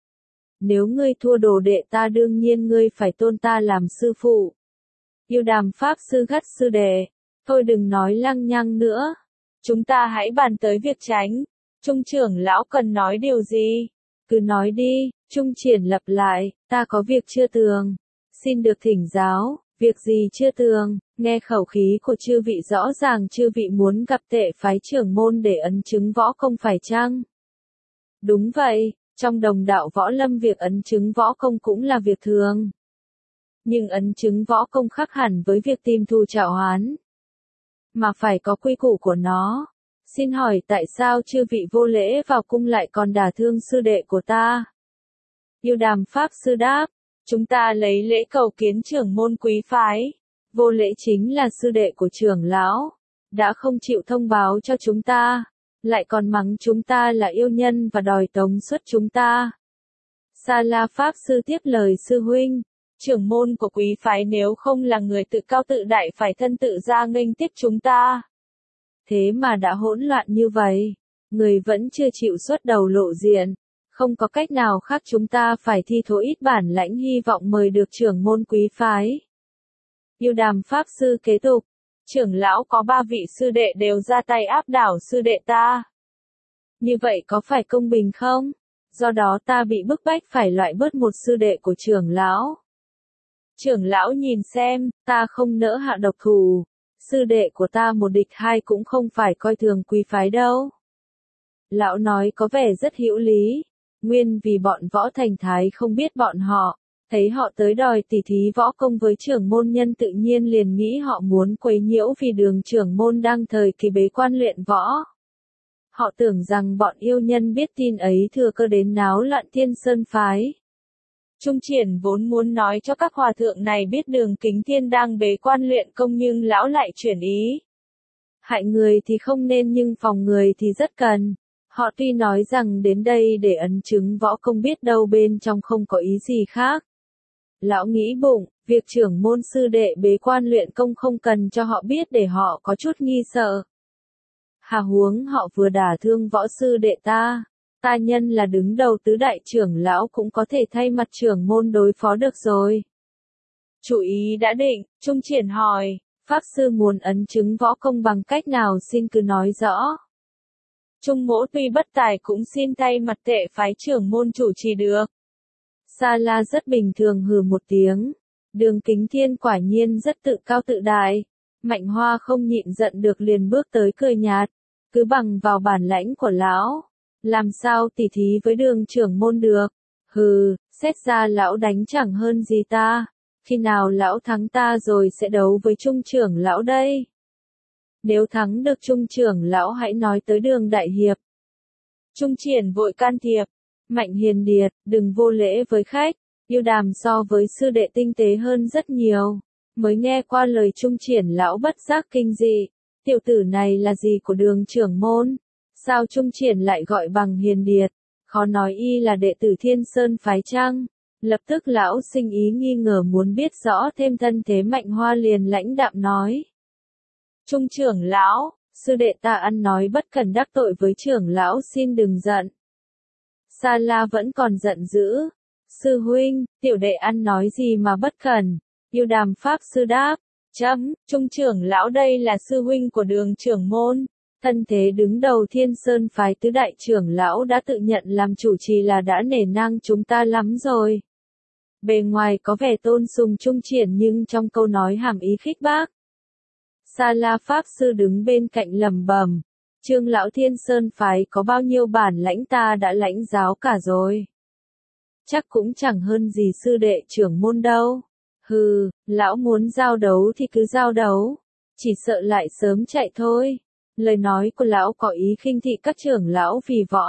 Nếu ngươi thua đồ đệ ta đương nhiên ngươi phải tôn ta làm sư phụ. Yêu Đàm pháp sư gắt sư đệ. Thôi đừng nói lăng nhăng nữa. Chúng ta hãy bàn tới việc tránh. Trung trưởng lão cần nói điều gì? Cứ nói đi, Trung Triển lặp lại, ta có việc chưa tường. Xin được thỉnh giáo, việc gì chưa tường? Nghe khẩu khí của chư vị rõ ràng chư vị muốn gặp tệ phái trưởng môn để ấn chứng võ công phải chăng? Đúng vậy, trong đồng đạo võ lâm việc ấn chứng võ công cũng là việc thường. Nhưng ấn chứng võ công khác hẳn với việc tìm thù trạo oán, mà phải có quy củ của nó. Xin hỏi tại sao chư vị vô lễ vào cung lại còn đả thương sư đệ của ta? Yêu Đàm Pháp Sư đáp, chúng ta lấy lễ cầu kiến trưởng môn quý phái. Vô lễ chính là sư đệ của trưởng lão, đã không chịu thông báo cho chúng ta, lại còn mắng chúng ta là yêu nhân và đòi tống xuất chúng ta. Sa La Pháp Sư tiếp lời sư huynh, trưởng môn của quý phái nếu không là người tự cao tự đại phải thân tự ra nghênh tiếp chúng ta. Thế mà đã hỗn loạn như vậy, người vẫn chưa chịu xuất đầu lộ diện, không có cách nào khác chúng ta phải thi thố ít bản lãnh hy vọng mời được trưởng môn quý phái. Yêu Đàm Pháp Sư kế tục, trưởng lão có ba vị sư đệ đều ra tay áp đảo sư đệ ta. Như vậy có phải công bình không? Do đó ta bị bức bách phải loại bớt một sư đệ của trưởng lão. Trưởng lão nhìn xem, ta không nỡ hạ độc thủ. Sư đệ của ta một địch hai cũng không phải coi thường quý phái đâu. Lão nói có vẻ rất hữu lý, nguyên vì bọn võ thành thái không biết bọn họ, thấy họ tới đòi tỉ thí võ công với trưởng môn nhân tự nhiên liền nghĩ họ muốn quấy nhiễu vì đường trưởng môn đang thời kỳ bế quan luyện võ. Họ tưởng rằng bọn yêu nhân biết tin ấy thừa cơ đến náo loạn Thiên Sơn phái. Trung Triển vốn muốn nói cho các hòa thượng này biết đường Kính Thiên đang bế quan luyện công nhưng lão lại chuyển ý. Hại người thì không nên nhưng phòng người thì rất cần. Họ tuy nói rằng đến đây để ấn chứng võ công biết đâu bên trong không có ý gì khác. Lão nghĩ bụng, việc trưởng môn sư đệ bế quan luyện công không cần cho họ biết để họ có chút nghi sợ. Hà huống họ vừa đả thương võ sư đệ ta. Ta nhân là đứng đầu tứ đại trưởng lão cũng có thể thay mặt trưởng môn đối phó được rồi. Chủ ý đã định, Trung Triển hỏi, Pháp sư muốn ấn chứng võ công bằng cách nào xin cứ nói rõ. Trung mỗ tuy bất tài cũng xin thay mặt tệ phái trưởng môn chủ trì được. Sa La rất bình thường hừ một tiếng. Đường Kính Thiên quả nhiên rất tự cao tự đại. Mạnh Hoa không nhịn giận được liền bước tới cười nhạt. Cứ bằng vào bản lãnh của lão. Làm sao tỉ thí với đường trưởng môn được? Hừ, xét ra lão đánh chẳng hơn gì ta. Khi nào lão thắng ta rồi sẽ đấu với trung trưởng lão đây? Nếu thắng được trung trưởng lão hãy nói tới đường đại hiệp. Trung Triển vội can thiệp. Mạnh Hiền Điệt, đừng vô lễ với khách. Yêu Đàm so với sư đệ tinh tế hơn rất nhiều. Mới nghe qua lời Trung Triển lão bất giác kinh dị. Tiểu tử này là gì của đường trưởng môn? Sao Trung Triển lại gọi bằng Hiền Điệt? Khó nói y là đệ tử Thiên Sơn phái chăng? Lập tức lão sinh ý nghi ngờ muốn biết rõ thêm thân thế Mạnh Hoa liền lãnh đạm nói. Trung trưởng lão, sư đệ ta ăn nói bất cần đắc tội với trưởng lão xin đừng giận. Sa La vẫn còn giận dữ. Sư huynh, tiểu đệ ăn nói gì mà bất cần? Yêu Đàm Pháp Sư đáp. Chấm, Trung trưởng lão đây là sư huynh của đường trưởng môn. Thân thế đứng đầu Thiên Sơn phái tứ đại trưởng lão đã tự nhận làm chủ trì là đã nể nang chúng ta lắm rồi. Bề ngoài có vẻ tôn sùng Trung Triển nhưng trong câu nói hàm ý khích bác. Sa La Pháp Sư đứng bên cạnh lẩm bẩm, Trương lão Thiên Sơn phái có bao nhiêu bản lãnh ta đã lãnh giáo cả rồi. Chắc cũng chẳng hơn gì sư đệ trưởng môn đâu. Hừ, lão muốn giao đấu thì cứ giao đấu, chỉ sợ lại sớm chạy thôi. Lời nói của lão có ý khinh thị các trưởng lão vì võ.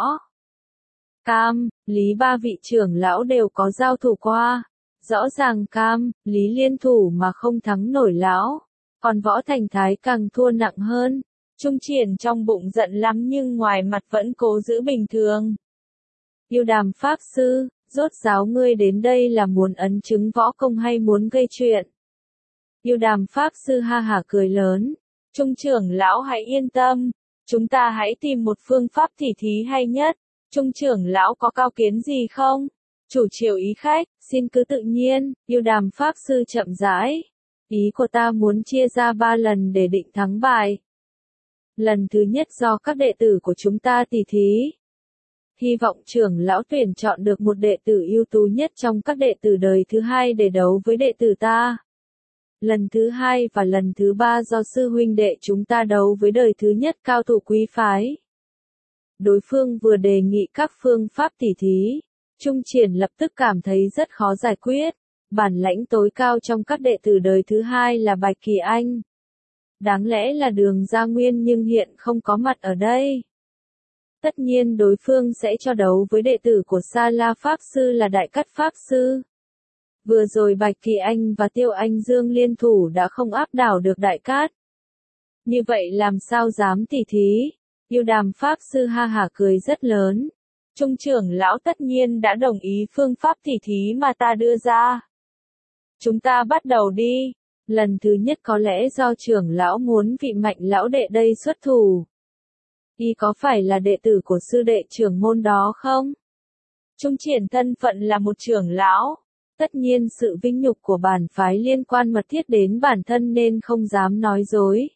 Cam, Lý ba vị trưởng lão đều có giao thủ qua. Rõ ràng Cam, Lý liên thủ mà không thắng nổi lão. Còn võ thành thái càng thua nặng hơn. Trung Triển trong bụng giận lắm nhưng ngoài mặt vẫn cố giữ bình thường. Yêu Đàm Pháp Sư, rốt ráo ngươi đến đây là muốn ấn chứng võ công hay muốn gây chuyện? Yêu Đàm Pháp Sư ha hả cười lớn. Trung trưởng lão hãy yên tâm, chúng ta hãy tìm một phương pháp tỉ thí hay nhất. Trung trưởng lão có cao kiến gì không? Chủ chiều ý khách, xin cứ tự nhiên. Yêu Đàm Pháp Sư chậm rãi. Ý của ta muốn chia ra ba lần để định thắng bại. Lần thứ nhất do các đệ tử của chúng ta tỉ thí. Hy vọng trưởng lão tuyển chọn được một đệ tử ưu tú nhất trong các đệ tử đời thứ hai để đấu với đệ tử ta. Lần thứ hai và lần thứ ba do sư huynh đệ chúng ta đấu với đời thứ nhất cao thủ quý phái. Đối phương vừa đề nghị các phương pháp tỉ thí. Trung Triển lập tức cảm thấy rất khó giải quyết. Bản lãnh tối cao trong các đệ tử đời thứ hai là Bạch Kỳ Anh. Đáng lẽ là Đường Gia Nguyên nhưng hiện không có mặt ở đây. Tất nhiên đối phương sẽ cho đấu với đệ tử của Sa La Pháp Sư là Đại Cát Pháp Sư. Vừa rồi Bạch Kỳ Anh và Tiêu Anh Dương liên thủ đã không áp đảo được Đại Cát. Như vậy làm sao dám tỉ thí? Yêu Đàm Pháp Sư ha hả cười rất lớn. Trung trưởng lão tất nhiên đã đồng ý phương pháp tỉ thí mà ta đưa ra. Chúng ta bắt đầu đi. Lần thứ nhất có lẽ do trưởng lão muốn vị Mạnh lão đệ đây xuất thủ. Y có phải là đệ tử của sư đệ trưởng môn đó không? Trung Triển thân phận là một trưởng lão. Tất nhiên sự vinh nhục của bản phái liên quan mật thiết đến bản thân nên không dám nói dối.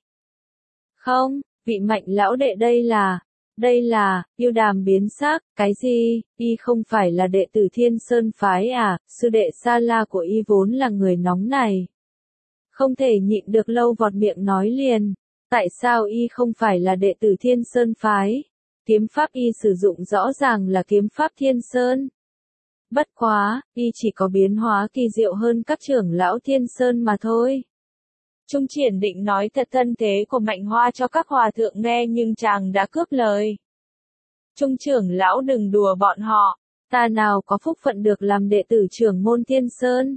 Không, vị Mạnh lão đệ đây là... Đây là, Yêu Đàm biến sắc, cái gì, y không phải là đệ tử Thiên Sơn phái à, sư đệ Sa La của y vốn là người nóng này. Không thể nhịn được lâu vọt miệng nói liền, tại sao y không phải là đệ tử Thiên Sơn phái? Kiếm pháp y sử dụng rõ ràng là kiếm pháp Thiên Sơn. Bất quá, y chỉ có biến hóa kỳ diệu hơn các trưởng lão Thiên Sơn mà thôi. Trung Triển định nói thật thân thế của Mạnh Hoa cho các hòa thượng nghe nhưng chàng đã cướp lời. Trung trưởng lão đừng đùa bọn họ, ta nào có phúc phận được làm đệ tử trưởng môn Thiên Sơn.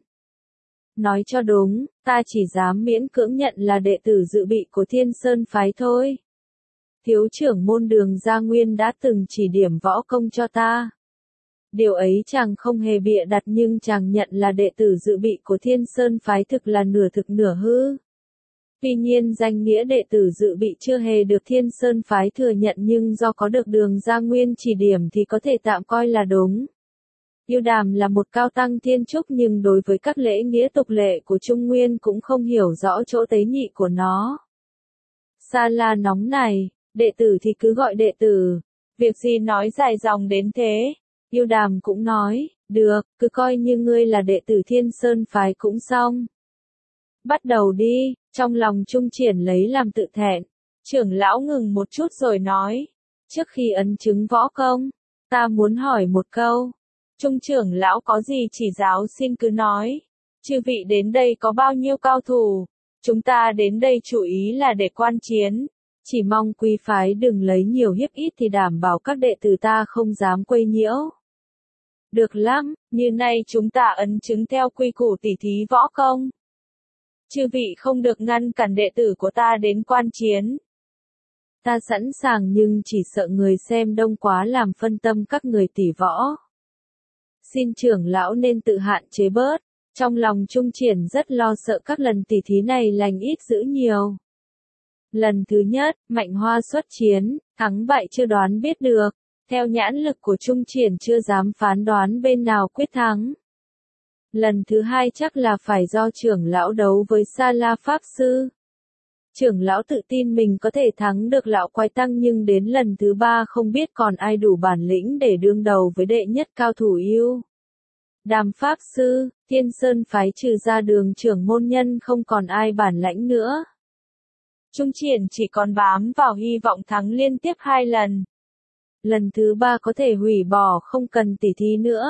Nói cho đúng, ta chỉ dám miễn cưỡng nhận là đệ tử dự bị của Thiên Sơn phái thôi. Thiếu trưởng môn Đường Gia Nguyên đã từng chỉ điểm võ công cho ta. Điều ấy chàng không hề bịa đặt nhưng chàng nhận là đệ tử dự bị của Thiên Sơn phái thực là nửa thực nửa hư. Tuy nhiên danh nghĩa đệ tử dự bị chưa hề được Thiên Sơn phái thừa nhận nhưng do có được Đường Gia Nguyên chỉ điểm thì có thể tạm coi là đúng. Yêu Đàm là một cao tăng thiên trúc nhưng đối với các lễ nghĩa tục lệ của Trung Nguyên cũng không hiểu rõ chỗ tế nhị của nó. Sa La nóng này, đệ tử thì cứ gọi đệ tử, việc gì nói dài dòng đến thế. Yêu Đàm cũng nói, được, cứ coi như ngươi là đệ tử Thiên Sơn phái cũng xong. Bắt đầu đi, trong lòng Trung Triển lấy làm tự thẹn. Trưởng lão ngừng một chút rồi nói, trước khi ấn chứng võ công, ta muốn hỏi một câu. Trung trưởng lão có gì chỉ giáo xin cứ nói. Chư vị đến đây có bao nhiêu cao thủ? Chúng ta đến đây chủ ý là để quan chiến. Chỉ mong quý phái đừng lấy nhiều hiếp ít thì đảm bảo các đệ tử ta không dám quấy nhiễu. Được lắm, như nay chúng ta ấn chứng theo quy củ tỉ thí võ công. Chư vị không được ngăn cản đệ tử của ta đến quan chiến. Ta sẵn sàng nhưng chỉ sợ người xem đông quá làm phân tâm các người tỉ võ. Xin trưởng lão nên tự hạn chế bớt. Trong lòng Trung Triển rất lo sợ các lần tỉ thí này lành ít dữ nhiều. Lần thứ nhất, Mạnh Hoa xuất chiến, thắng bại chưa đoán biết được. Theo nhãn lực của Trung Triển chưa dám phán đoán bên nào quyết thắng. Lần thứ hai chắc là phải do trưởng lão đấu với Sa La Pháp Sư. Trưởng lão tự tin mình có thể thắng được lão quái tăng nhưng đến lần thứ ba không biết còn ai đủ bản lĩnh để đương đầu với đệ nhất cao thủ yêu. Đàm Pháp Sư, Thiên Sơn phái trừ ra Đường trưởng môn nhân không còn ai bản lãnh nữa. Trung Triển chỉ còn bám vào hy vọng thắng liên tiếp hai lần. Lần thứ ba có thể hủy bỏ không cần tỉ thí nữa.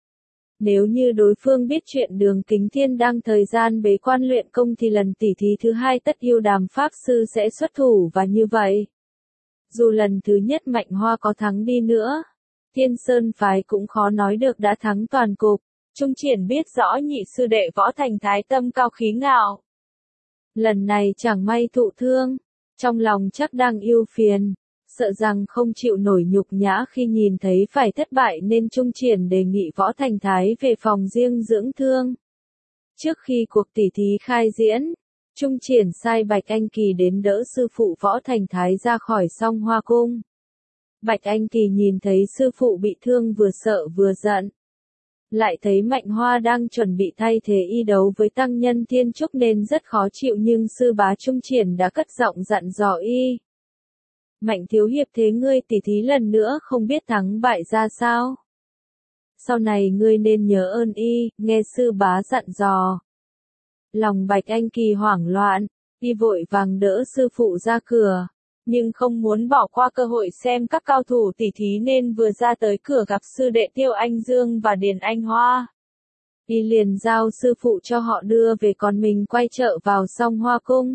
Nếu như đối phương biết chuyện Đường Kính Thiên đang thời gian bế quan luyện công thì lần tỉ thí thứ hai tất Yêu Đàm Pháp Sư sẽ xuất thủ và như vậy. Dù lần thứ nhất Mạnh Hoa có thắng đi nữa, Thiên Sơn phái cũng khó nói được đã thắng toàn cục. Trung Triển biết rõ nhị sư đệ Võ Thành Thái tâm cao khí ngạo. Lần này chẳng may thụ thương, trong lòng chắc đang ưu phiền. Sợ rằng không chịu nổi nhục nhã khi nhìn thấy phải thất bại nên Trung Triển đề nghị Võ Thành Thái về phòng riêng dưỡng thương. Trước khi cuộc tỉ thí khai diễn, Trung Triển sai Bạch Anh Kỳ đến đỡ sư phụ Võ Thành Thái ra khỏi Song Hoa Cung. Bạch Anh Kỳ nhìn thấy sư phụ bị thương vừa sợ vừa giận. Lại thấy Mạnh Hoa đang chuẩn bị thay thế y đấu với tăng nhân Thiên Trúc nên rất khó chịu nhưng sư bá Trung Triển đã cất giọng dặn dò y. Mạnh thiếu hiệp thế ngươi tỉ thí lần nữa không biết thắng bại ra sao? Sau này ngươi nên nhớ ơn y, nghe sư bá dặn dò. Lòng Bạch Anh Kỳ hoảng loạn, y vội vàng đỡ sư phụ ra cửa, nhưng không muốn bỏ qua cơ hội xem các cao thủ tỉ thí nên vừa ra tới cửa gặp sư đệ Tiêu Anh Dương và Điền Anh Hoa. Y liền giao sư phụ cho họ đưa về còn mình quay trở vào Song Hoa Cung.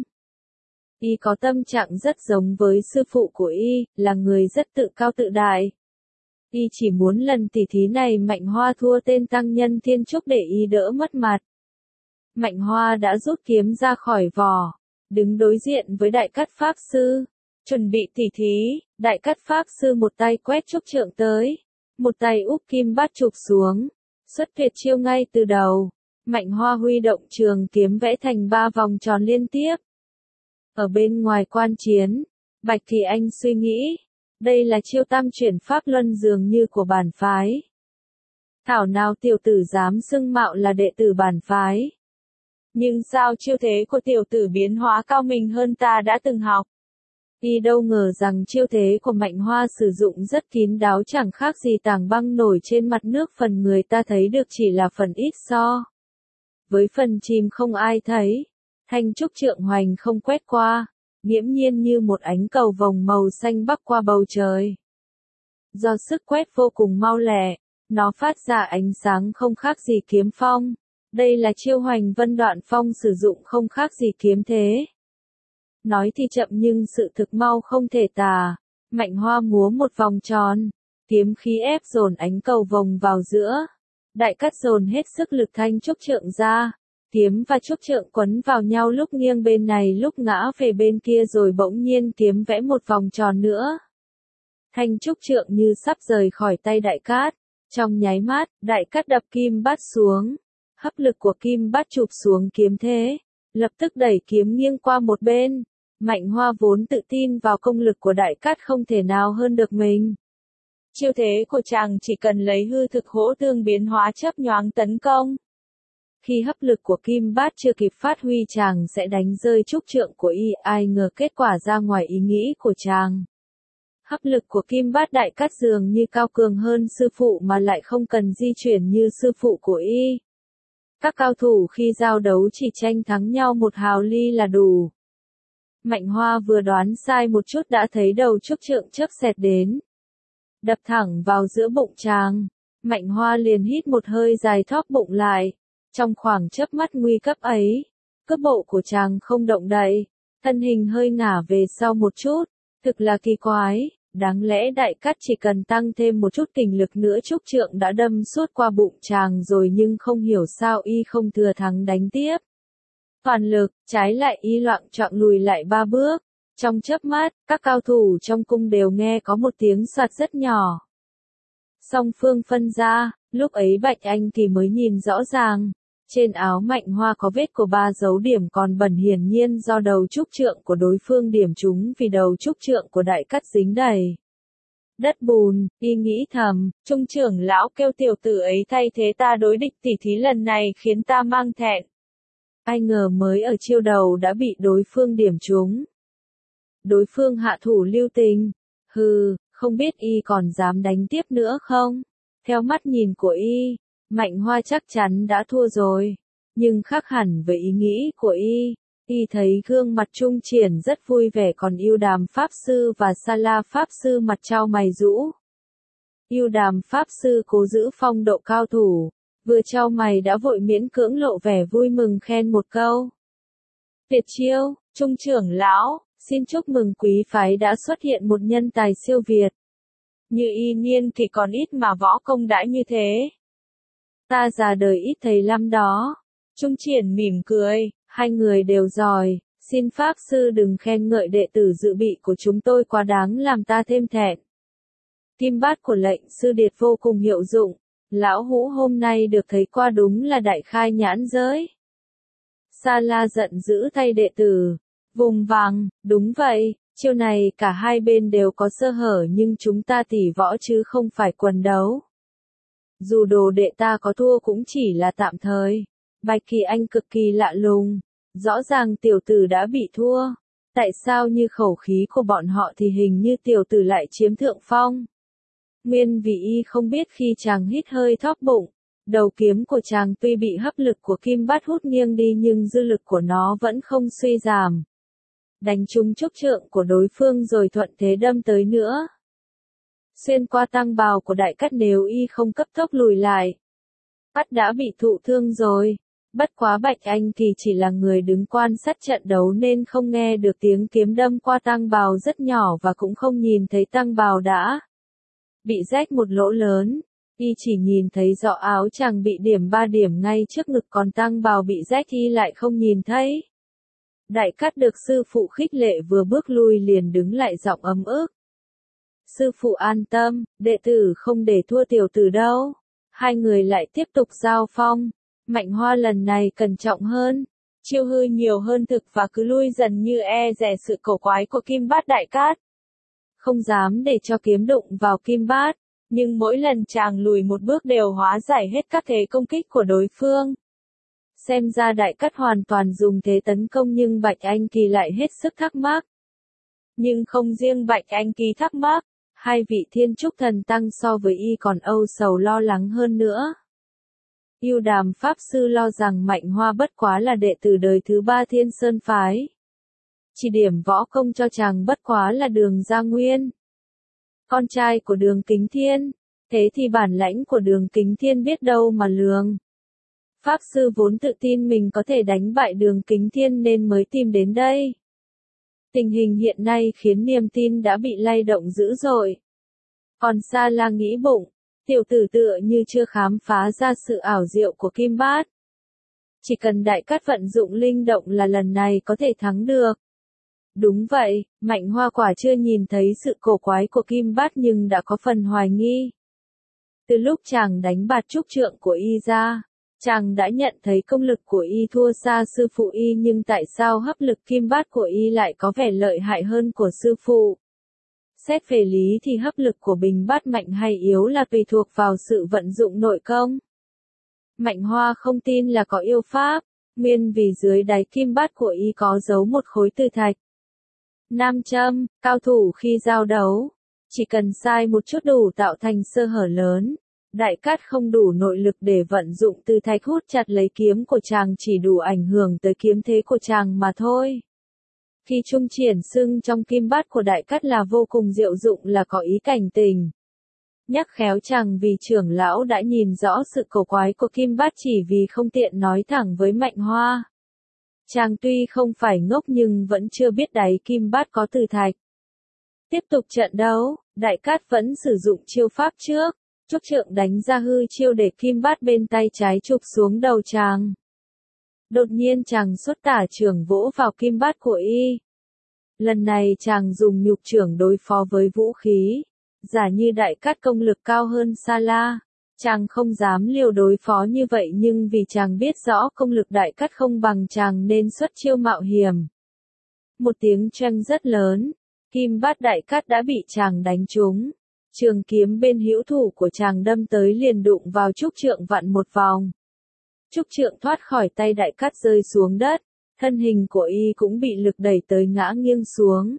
Y có tâm trạng rất giống với sư phụ của y, là người rất tự cao tự đại. Y chỉ muốn lần tỉ thí này Mạnh Hoa thua tên tăng nhân Thiên Trúc để y đỡ mất mặt. Mạnh Hoa đã rút kiếm ra khỏi vỏ, đứng đối diện với Đại Cát Pháp Sư, chuẩn bị tỉ thí. Đại Cát Pháp Sư một tay quét trúc trượng tới, một tay úp kim bát chụp xuống, xuất tuyệt chiêu ngay từ đầu. Mạnh Hoa huy động trường kiếm vẽ thành ba vòng tròn liên tiếp. Ở bên ngoài quan chiến, Bạch Kỳ Anh suy nghĩ, đây là chiêu tam chuyển pháp luân dường như của bản phái. Thảo nào tiểu tử dám xưng mạo là đệ tử bản phái. Nhưng sao chiêu thế của tiểu tử biến hóa cao minh hơn ta đã từng học. Y đâu ngờ rằng chiêu thế của Mạnh Hoa sử dụng rất kín đáo chẳng khác gì tảng băng nổi trên mặt nước, phần người ta thấy được chỉ là phần ít so. Với phần chìm không ai thấy, thanh trúc trượng hoành không quét qua, nghiễm nhiên như một ánh cầu vồng màu xanh bắc qua bầu trời. Do sức quét vô cùng mau lẹ, nó phát ra ánh sáng không khác gì kiếm phong. Đây là chiêu Hoành Vân Đoạn Phong sử dụng không khác gì kiếm thế. Nói thì chậm nhưng sự thực mau không thể tả. Mạnh Hoa múa một vòng tròn, kiếm khí ép dồn ánh cầu vồng vào giữa. Đại Cát dồn hết sức lực thanh trúc trượng ra, kiếm và trúc trượng quấn vào nhau lúc nghiêng bên này lúc ngã về bên kia rồi bỗng nhiên kiếm vẽ một vòng tròn nữa. Thanh trúc trượng như sắp rời khỏi tay Đại Cát, trong nháy mắt, Đại Cát đập kim bát xuống. Hấp lực của kim bát chụp xuống kiếm thế, lập tức đẩy kiếm nghiêng qua một bên. Mạnh Hoa vốn tự tin vào công lực của Đại Cát không thể nào hơn được mình. Chiêu thế của chàng chỉ cần lấy hư thực hỗ tương biến hóa chấp nhoáng tấn công. Khi hấp lực của kim bát chưa kịp phát huy chàng sẽ đánh rơi trúc trượng của y, ai ngờ kết quả ra ngoài ý nghĩ của chàng. Hấp lực của kim bát Đại Cát dường như cao cường hơn sư phụ mà lại không cần di chuyển như sư phụ của y. Các cao thủ khi giao đấu chỉ tranh thắng nhau một hào ly là đủ. Mạnh Hoa vừa đoán sai một chút đã thấy đầu trúc trượng chớp xẹt đến, đập thẳng vào giữa bụng chàng. Mạnh Hoa liền hít một hơi dài thóp bụng lại. Trong khoảng chớp mắt nguy cấp ấy, cước bộ của chàng không động đậy, thân hình hơi ngả về sau một chút. Thực là kỳ quái, đáng lẽ Đại Cát chỉ cần tăng thêm một chút kình lực nữa trúc trượng đã đâm suốt qua bụng chàng rồi, nhưng không hiểu sao y không thừa thắng đánh tiếp. Toàn lực, trái lại y loạng choạng lùi lại ba bước. Trong chớp mắt, các cao thủ trong cung đều nghe có một tiếng soạt rất nhỏ. Song phương phân ra, lúc ấy Bạch Anh Kỳ mới nhìn rõ ràng. Trên áo Mạnh Hoa có vết của ba dấu điểm còn bẩn, hiển nhiên do đầu trúc trượng của đối phương điểm trúng, vì đầu trúc trượng của Đại Cát dính đầy đất bùn. Y nghĩ thầm, Trung trưởng lão kêu tiểu tử ấy thay thế ta đối địch tỉ thí lần này khiến ta mang thẹn. Ai ngờ mới ở chiêu đầu đã bị đối phương điểm trúng. Đối phương hạ thủ lưu tình. Hừ, không biết y còn dám đánh tiếp nữa không? Theo mắt nhìn của y, Mạnh Hoa chắc chắn đã thua rồi. Nhưng khác hẳn với ý nghĩ của y, y thấy gương mặt Trung Triển rất vui vẻ, còn Yêu Đàm Pháp Sư và Sa La Pháp Sư mặt trao mày rũ. Yêu Đàm Pháp Sư cố giữ phong độ cao thủ, vừa trao mày đã vội miễn cưỡng lộ vẻ vui mừng khen một câu. Tuyệt chiêu, Trung trưởng lão, xin chúc mừng quý phái đã xuất hiện một nhân tài siêu việt. Như y niên thì còn ít mà võ công đã như thế. Ta già đời ít thấy lắm đó. Trung Triển mỉm cười, hai người đều giỏi, xin Pháp Sư đừng khen ngợi đệ tử dự bị của chúng tôi quá đáng làm ta thêm thẹn. Kim bát của lệnh sư điệt vô cùng hiệu dụng, lão hũ hôm nay được thấy qua đúng là đại khai nhãn giới. Sa La giận dữ thay đệ tử, vùng vàng, đúng vậy, chiêu này cả hai bên đều có sơ hở nhưng chúng ta tỉ võ chứ không phải quần đấu. Dù đồ đệ ta có thua cũng chỉ là tạm thời. Bạch Kỳ Anh cực kỳ lạ lùng, rõ ràng tiểu tử đã bị thua. Tại sao như khẩu khí của bọn họ thì hình như tiểu tử lại chiếm thượng phong? Nguyên vì y không biết khi chàng hít hơi thóp bụng, đầu kiếm của chàng tuy bị hấp lực của kim bát hút nghiêng đi nhưng dư lực của nó vẫn không suy giảm. Đánh trúng trúc trượng của đối phương rồi thuận thế đâm tới nữa. Xuyên qua tăng bào của Đại Cát nếu y không cấp tốc lùi lại. Bắt đã bị thụ thương rồi. Bất quá Bạch Anh Kỳ chỉ là người đứng quan sát trận đấu nên không nghe được tiếng kiếm đâm qua tăng bào rất nhỏ và cũng không nhìn thấy tăng bào đã bị rách một lỗ lớn. Y chỉ nhìn thấy rõ áo chàng bị điểm ba điểm ngay trước ngực còn tăng bào bị rách y lại không nhìn thấy. Đại Cát được sư phụ khích lệ vừa bước lui liền đứng lại giọng ấm ức. Sư phụ an tâm, đệ tử không để thua tiểu tử đâu. Hai người lại tiếp tục giao phong. Mạnh Hoa lần này cẩn trọng hơn, chiêu hư nhiều hơn thực và cứ lui dần như e dè sự cổ quái của kim bát Đại Cát. Không dám để cho kiếm đụng vào kim bát, nhưng mỗi lần chàng lùi một bước đều hóa giải hết các thế công kích của đối phương. Xem ra Đại Cát hoàn toàn dùng thế tấn công nhưng Bạch Anh Kỳ lại hết sức thắc mắc. Nhưng không riêng Bạch Anh Kỳ thắc mắc, hai vị thiên trúc thần tăng so với y còn âu sầu lo lắng hơn nữa. Yêu Đàm Pháp Sư lo rằng Mạnh Hoa bất quá là đệ tử đời thứ ba Thiên Sơn Phái. Chỉ điểm võ công cho chàng bất quá là Đường Gia Nguyên, con trai của Đường Kính Thiên, thế thì bản lãnh của Đường Kính Thiên biết đâu mà lường. Pháp Sư vốn tự tin mình có thể đánh bại Đường Kính Thiên nên mới tìm đến đây. Tình hình hiện nay khiến niềm tin đã bị lay động dữ dội. Còn Sa La nghĩ bụng, tiểu tử tựa như chưa khám phá ra sự ảo diệu của kim bát. Chỉ cần Đại Cát vận dụng linh động là lần này có thể thắng được. Đúng vậy, Mạnh Hoa quả chưa nhìn thấy sự cổ quái của kim bát nhưng đã có phần hoài nghi. Từ lúc chàng đánh bạt trúc trượng của y ra, chàng đã nhận thấy công lực của y thua xa sư phụ y nhưng tại sao hấp lực kim bát của y lại có vẻ lợi hại hơn của sư phụ? Xét về lý thì hấp lực của bình bát mạnh hay yếu là tùy thuộc vào sự vận dụng nội công. Mạnh Hoa không tin là có yêu pháp, nguyên vì dưới đáy kim bát của y có giấu một khối từ thạch. Nam châm, cao thủ khi giao đấu, chỉ cần sai một chút đủ tạo thành sơ hở lớn. Đại Cát không đủ nội lực để vận dụng từ thạch hút chặt lấy kiếm của chàng chỉ đủ ảnh hưởng tới kiếm thế của chàng mà thôi. Khi trung triển xưng trong kim bát của Đại Cát là vô cùng diệu dụng là có ý cảnh tình. Nhắc khéo chàng vì trưởng lão đã nhìn rõ sự cổ quái của kim bát chỉ vì không tiện nói thẳng với Mạnh Hoa. Chàng tuy không phải ngốc nhưng vẫn chưa biết đáy kim bát có từ thạch. Tiếp tục trận đấu, Đại Cát vẫn sử dụng chiêu pháp trước. Trúc trượng đánh ra hư chiêu để kim bát bên tay trái chụp xuống đầu chàng. Đột nhiên chàng xuất tả trưởng vỗ vào kim bát của y. Lần này chàng dùng nhục trưởng đối phó với vũ khí. Giả như Đại Cát công lực cao hơn Sa La, chàng không dám liều đối phó như vậy nhưng vì chàng biết rõ công lực Đại Cát không bằng chàng nên xuất chiêu mạo hiểm. Một tiếng tranh rất lớn, kim bát Đại Cát đã bị chàng đánh trúng. Trường kiếm bên hữu thủ của chàng đâm tới liền đụng vào trúc trượng vặn một vòng. Trúc trượng thoát khỏi tay Đại Cát rơi xuống đất, thân hình của y cũng bị lực đẩy tới ngã nghiêng xuống.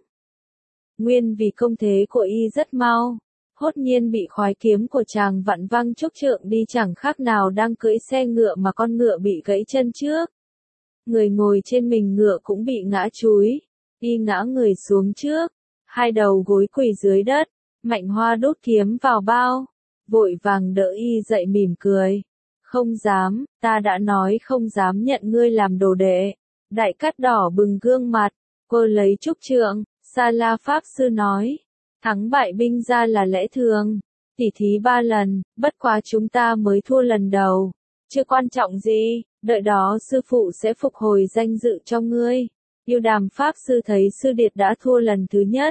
Nguyên vì công thế của y rất mau, hốt nhiên bị khoái kiếm của chàng vặn văng trúc trượng đi chẳng khác nào đang cưỡi xe ngựa mà con ngựa bị gãy chân trước. Người ngồi trên mình ngựa cũng bị ngã chúi, y ngã người xuống trước, hai đầu gối quỳ dưới đất. Mạnh Hoa đốt kiếm vào bao, vội vàng đỡ y dậy mỉm cười. Không dám, ta đã nói không dám nhận ngươi làm đồ đệ. Đại Cát đỏ bừng gương mặt, cô lấy trúc trượng, Sa La Pháp Sư nói. Thắng bại binh ra là lẽ thường, tỉ thí ba lần, bất quá chúng ta mới thua lần đầu. Chưa quan trọng gì, đợi đó sư phụ sẽ phục hồi danh dự cho ngươi. Yêu Đàm Pháp Sư thấy sư điệt đã thua lần thứ nhất.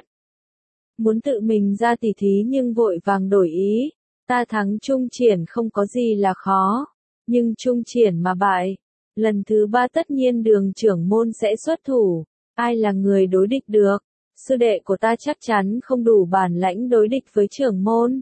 Muốn tự mình ra tỉ thí nhưng vội vàng đổi ý, ta thắng trung triển không có gì là khó, nhưng trung triển mà bại, lần thứ ba tất nhiên Đường trưởng môn sẽ xuất thủ, ai là người đối địch được, sư đệ của ta chắc chắn không đủ bản lãnh đối địch với trưởng môn.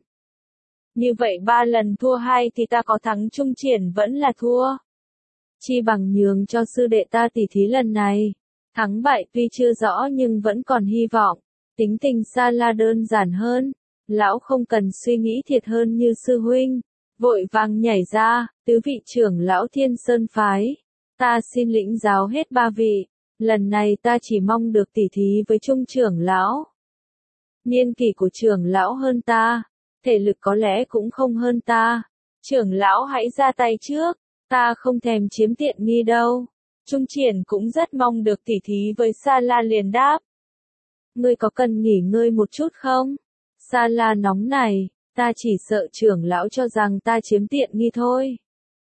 Như vậy ba lần thua hai thì ta có thắng trung triển vẫn là thua. Chi bằng nhường cho sư đệ ta tỉ thí lần này, Thắng bại tuy chưa rõ nhưng vẫn còn hy vọng. Tính tình Sa La đơn giản hơn. Lão không cần suy nghĩ thiệt hơn như sư huynh. Vội vàng nhảy ra, tứ vị trưởng lão Thiên Sơn Phái. Ta xin lĩnh giáo hết ba vị. Lần này ta chỉ mong được tỉ thí với Trung trưởng lão. Niên kỷ của trưởng lão hơn ta. Thể lực có lẽ cũng không hơn ta. Trưởng lão hãy ra tay trước. Ta không thèm chiếm tiện nghi đâu. Trung Triển cũng rất mong được tỉ thí với Sa La liền đáp. Ngươi có cần nghỉ ngơi một chút không? Sa La nóng này, ta chỉ sợ trưởng lão cho rằng ta chiếm tiện nghi thôi.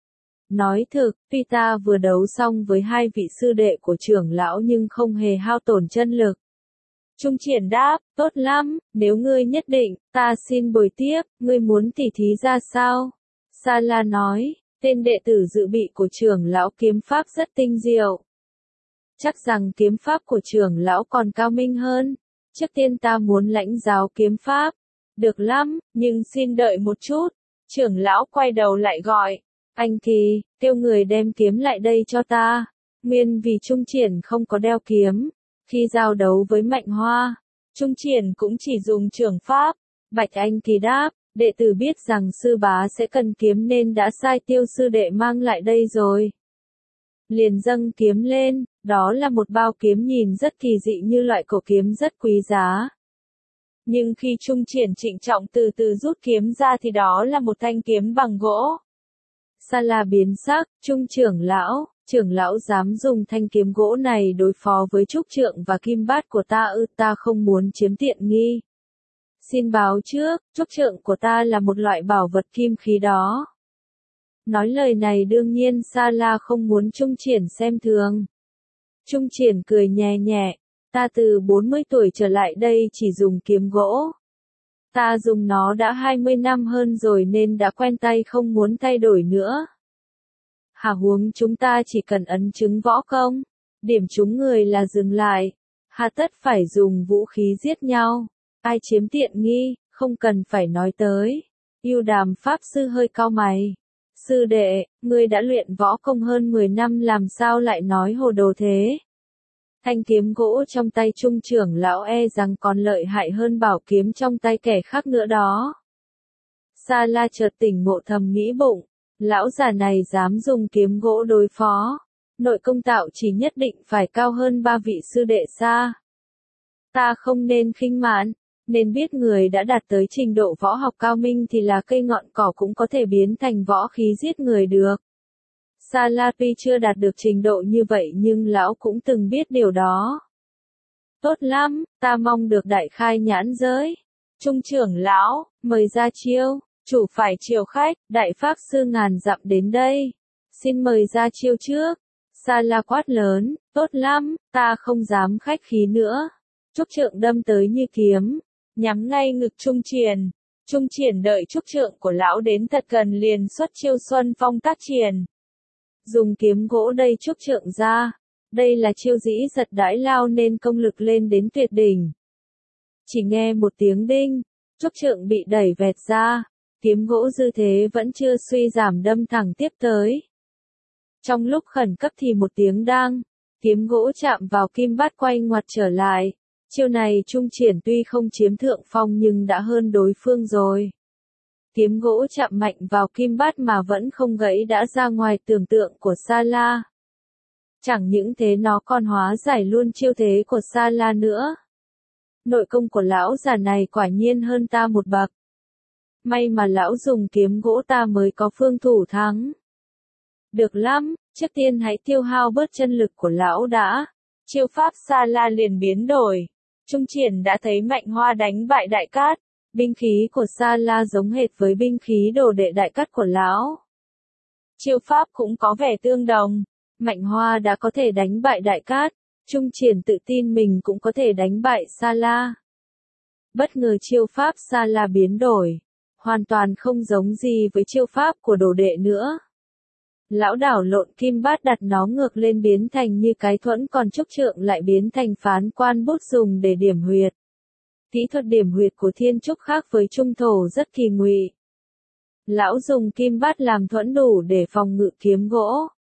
Nói thực, tuy ta vừa đấu xong với hai vị sư đệ của trưởng lão nhưng không hề hao tổn chân lực. Trung Triển đáp, tốt lắm, nếu ngươi nhất định, ta xin bồi tiếp, ngươi muốn tỉ thí ra sao? Sa La nói, tên đệ tử dự bị của trưởng lão kiếm pháp rất tinh diệu. Chắc rằng kiếm pháp của trưởng lão còn cao minh hơn. Trước tiên ta muốn lãnh giáo kiếm pháp. Được lắm, nhưng xin đợi một chút. Trưởng lão quay đầu lại gọi. Anh Kỳ, kêu người đem kiếm lại đây cho ta. Nguyên vì Trung Triển không có đeo kiếm. Khi giao đấu với Mạnh Hoa, Trung Triển cũng chỉ dùng trường pháp. Bạch Anh Kỳ đáp, đệ tử biết rằng sư bá sẽ cần kiếm nên đã sai Tiêu sư đệ mang lại đây rồi. Liền dâng kiếm lên, đó là một bao kiếm nhìn rất kỳ dị như loại cổ kiếm rất quý giá. Nhưng khi Trung Triển trịnh trọng từ từ rút kiếm ra thì đó là một thanh kiếm bằng gỗ. Sa La biến sắc, Trung trưởng lão, trưởng lão dám dùng thanh kiếm gỗ này đối phó với trúc trượng và kim bát của ta ư? Ta không muốn chiếm tiện nghi. Xin báo trước, trúc trượng của ta là một loại bảo vật kim khí đó. Nói lời này đương nhiên Sa La không muốn Trung Triển xem thường. Trung Triển cười nhẹ nhẹ, ta từ bốn mươi tuổi trở lại đây chỉ dùng kiếm gỗ. Ta dùng nó đã hai mươi năm hơn rồi nên đã quen tay không muốn thay đổi nữa. Hà huống chúng ta chỉ cần ấn chứng võ công, điểm trúng người là dừng lại. Hà tất phải dùng vũ khí giết nhau. Ai chiếm tiện nghi, không cần phải nói tới. Yêu Đàm Pháp Sư hơi cau mày. Sư đệ, ngươi đã luyện võ công hơn mười năm làm sao lại nói hồ đồ thế? Thanh kiếm gỗ trong tay Trung trưởng lão e rằng còn lợi hại hơn bảo kiếm trong tay kẻ khác nữa đó. Sa La chợt tỉnh ngộ thầm nghĩ bụng, lão già này dám dùng kiếm gỗ đối phó. Nội công tạo chỉ nhất định phải cao hơn ba vị sư đệ xa. Ta không nên khinh mạn, nên biết người đã đạt tới trình độ võ học cao minh thì là cây ngọn cỏ cũng có thể biến thành võ khí giết người được. Sa La tuy chưa đạt được trình độ như vậy nhưng lão cũng từng biết điều đó. Tốt lắm, ta mong được đại khai nhãn giới. Trung trưởng lão, mời ra chiêu, chủ phải chiều khách, đại pháp sư ngàn dặm đến đây. Xin mời ra chiêu trước. Sa La quát lớn, tốt lắm, ta không dám khách khí nữa. Trúc trượng đâm tới như kiếm, nhắm ngay ngực Trung Triển. Trung Triển đợi trúc trượng của lão đến thật gần liền xuất chiêu Xuân Phong tác triển. Dùng kiếm gỗ đây trúc trượng ra. Đây là chiêu dĩ giật đãi lao nên công lực lên đến tuyệt đỉnh. Chỉ nghe một tiếng đinh, trúc trượng bị đẩy vẹt ra. Kiếm gỗ dư thế vẫn chưa suy giảm đâm thẳng tiếp tới. Trong lúc khẩn cấp thì một tiếng đang, kiếm gỗ chạm vào kim bát quay ngoặt trở lại. Chiêu này Trung Triển tuy không chiếm thượng phong nhưng đã hơn đối phương rồi. Kiếm gỗ chạm mạnh vào kim bát mà vẫn không gãy đã ra ngoài tưởng tượng của Sa La. Chẳng những thế nó còn hóa giải luôn chiêu thế của Sa La nữa. Nội công của lão già này quả nhiên hơn ta một bậc. May mà lão dùng kiếm gỗ ta mới có phương thủ thắng. Được lắm, trước tiên hãy tiêu hao bớt chân lực của lão đã. Chiêu pháp Sa La liền biến đổi. Trung Triển đã thấy Mạnh Hoa đánh bại Đại Cát. Binh khí của Sa La giống hệt với binh khí đồ đệ Đại Cát của lão. Chiêu pháp cũng có vẻ tương đồng. Mạnh Hoa đã có thể đánh bại Đại Cát. Trung Triển tự tin mình cũng có thể đánh bại Sa La. Bất ngờ chiêu pháp Sa La biến đổi. Hoàn toàn không giống gì với chiêu pháp của đồ đệ nữa. Lão đảo lộn kim bát đặt nó ngược lên biến thành như cái thuẫn còn trúc trượng lại biến thành phán quan bút dùng để điểm huyệt. Kỹ thuật điểm huyệt của thiên trúc khác với trung thổ rất kỳ ngụy. Lão dùng kim bát làm thuẫn đủ để phòng ngự kiếm gỗ.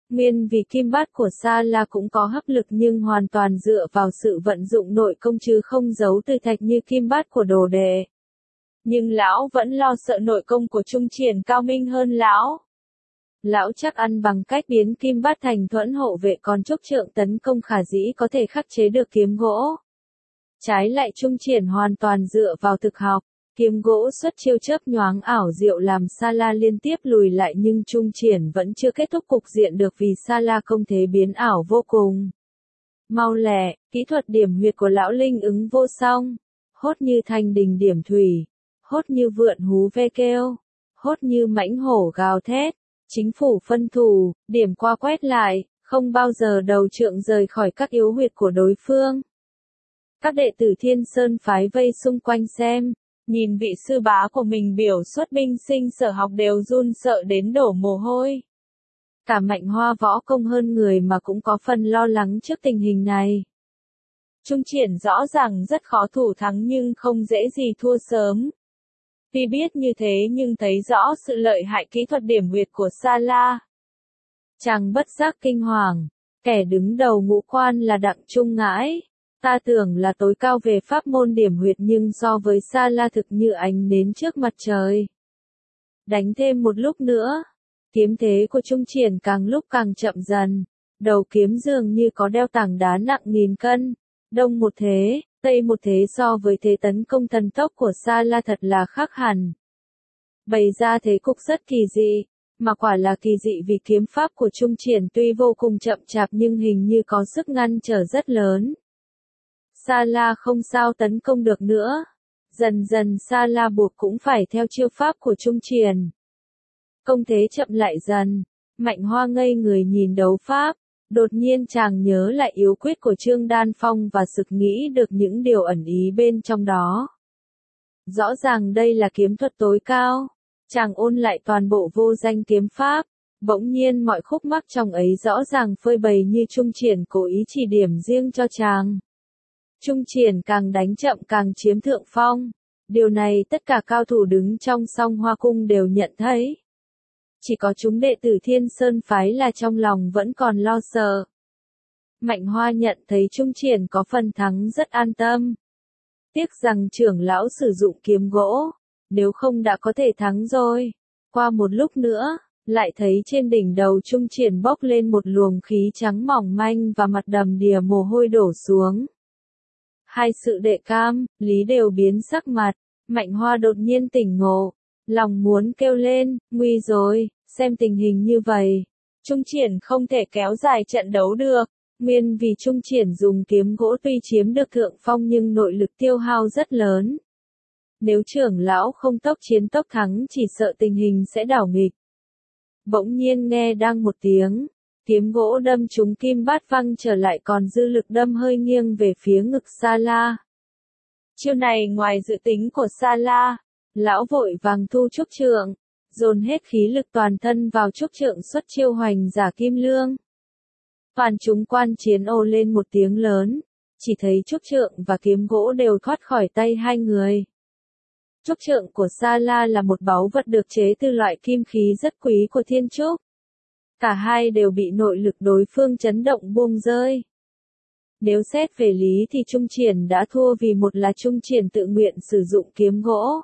Nguyên vì kim bát của Sa-la cũng có hấp lực nhưng hoàn toàn dựa vào sự vận dụng nội công chứ không giấu từ thạch như kim bát của đồ đệ. Nhưng lão vẫn lo sợ nội công của Trung Triển cao minh hơn lão. Lão chắc ăn bằng cách biến kim bát thành thuẫn hộ vệ, còn trúc trượng tấn công khả dĩ có thể khắc chế được kiếm gỗ. Trái lại Trung Triển hoàn toàn dựa vào thực học, kiếm gỗ xuất chiêu chớp nhoáng ảo diệu làm Sa-la liên tiếp lùi lại, nhưng Trung Triển vẫn chưa kết thúc cục diện được vì Sa-la công thế biến ảo vô cùng. Mau lẹ, kỹ thuật điểm huyệt của lão linh ứng vô song, hốt như thanh đình điểm thủy, hốt như vượn hú ve kêu, hốt như mãnh hổ gào thét, chính phủ phân thủ, điểm qua quét lại, không bao giờ đầu trượng rời khỏi các yếu huyệt của đối phương. Các đệ tử Thiên Sơn phái vây xung quanh xem, nhìn vị sư bá của mình biểu xuất binh sinh sở học đều run sợ đến đổ mồ hôi. Cả Mạnh Hoa võ công hơn người mà cũng có phần lo lắng trước tình hình này. Trung Triển rõ ràng rất khó thủ thắng nhưng không dễ gì thua sớm. Tuy biết như thế nhưng thấy rõ sự lợi hại kỹ thuật điểm huyệt của Sa-la. Chàng bất giác kinh hoàng, kẻ đứng đầu ngũ quan là Đặng Trung Ngãi. Ta tưởng là tối cao về pháp môn điểm huyệt nhưng so với Sa-la thực như ánh nến trước mặt trời. Đánh thêm một lúc nữa, kiếm thế của Trung Triển càng lúc càng chậm dần, đầu kiếm dường như có đeo tảng đá nặng nghìn cân, đông một thế, tây một thế, so với thế tấn công thần tốc của Sa-la thật là khác hẳn. Bày ra thế cục rất kỳ dị, mà quả là kỳ dị vì kiếm pháp của Trung Triển tuy vô cùng chậm chạp nhưng hình như có sức ngăn trở rất lớn. Sa-la không sao tấn công được nữa. Dần dần Sa-la buộc cũng phải theo chiêu pháp của Trung Triển. Công thế chậm lại dần, Mạnh Hoa ngây người nhìn đấu pháp, đột nhiên chàng nhớ lại yếu quyết của Trương Đan Phong và sực nghĩ được những điều ẩn ý bên trong đó. Rõ ràng đây là kiếm thuật tối cao, chàng ôn lại toàn bộ vô danh kiếm pháp, bỗng nhiên mọi khúc mắc trong ấy rõ ràng phơi bày như Trung Triển cố ý chỉ điểm riêng cho chàng. Trung Triển càng đánh chậm càng chiếm thượng phong, điều này tất cả cao thủ đứng trong Song Hoa Cung đều nhận thấy. Chỉ có chúng đệ tử Thiên Sơn phái là trong lòng vẫn còn lo sợ. Mạnh Hoa nhận thấy Trung Triển có phần thắng rất an tâm. Tiếc rằng trưởng lão sử dụng kiếm gỗ, nếu không đã có thể thắng rồi. Qua một lúc nữa, lại thấy trên đỉnh đầu Trung Triển bốc lên một luồng khí trắng mỏng manh và mặt đầm đìa mồ hôi đổ xuống. Hai sự đệ cam, Lý đều biến sắc mặt, Mạnh Hoa đột nhiên tỉnh ngộ, lòng muốn kêu lên, nguy rồi, xem tình hình như vậy. Trung Triển không thể kéo dài trận đấu được, nguyên vì Trung Triển dùng kiếm gỗ tuy chiếm được thượng phong nhưng nội lực tiêu hao rất lớn. Nếu trưởng lão không tốc chiến tốc thắng chỉ sợ tình hình sẽ đảo nghịch. Bỗng nhiên nghe đang một tiếng, kiếm gỗ đâm trúng kim bát văng trở lại còn dư lực đâm hơi nghiêng về phía ngực Sa-la. Chiêu này ngoài dự tính của Sa-la, lão vội vàng thu trúc trượng, dồn hết khí lực toàn thân vào trúc trượng xuất chiêu hoành giả kim lương. Toàn chúng quan chiến ồ lên một tiếng lớn, chỉ thấy trúc trượng và kiếm gỗ đều thoát khỏi tay hai người. Trúc trượng của Sa-la là một báu vật được chế từ loại kim khí rất quý của thiên trúc. Cả hai đều bị nội lực đối phương chấn động buông rơi. Nếu xét về lý thì Trung Triển đã thua vì một là Trung Triển tự nguyện sử dụng kiếm gỗ.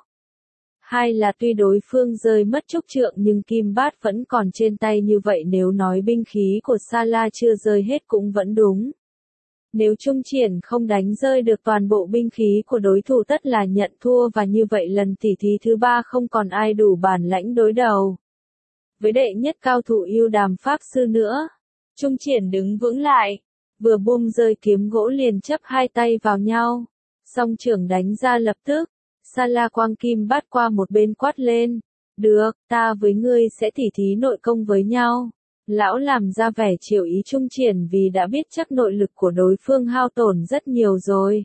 Hai là tuy đối phương rơi mất trúc trượng nhưng kim bát vẫn còn trên tay, như vậy nếu nói binh khí của Sa-la chưa rơi hết cũng vẫn đúng. Nếu Trung Triển không đánh rơi được toàn bộ binh khí của đối thủ tất là nhận thua, và như vậy lần tỉ thí thứ ba không còn ai đủ bản lãnh đối đầu với đệ nhất cao thủ yêu đàm pháp sư nữa. Trung Triển đứng vững lại, vừa buông rơi kiếm gỗ liền chấp hai tay vào nhau, song trưởng đánh ra lập tức. Sa-la quang kim bát qua một bên quát lên, được, ta với ngươi sẽ tỉ thí nội công với nhau. Lão làm ra vẻ chiều ý Trung Triển vì đã biết chắc nội lực của đối phương hao tổn rất nhiều rồi.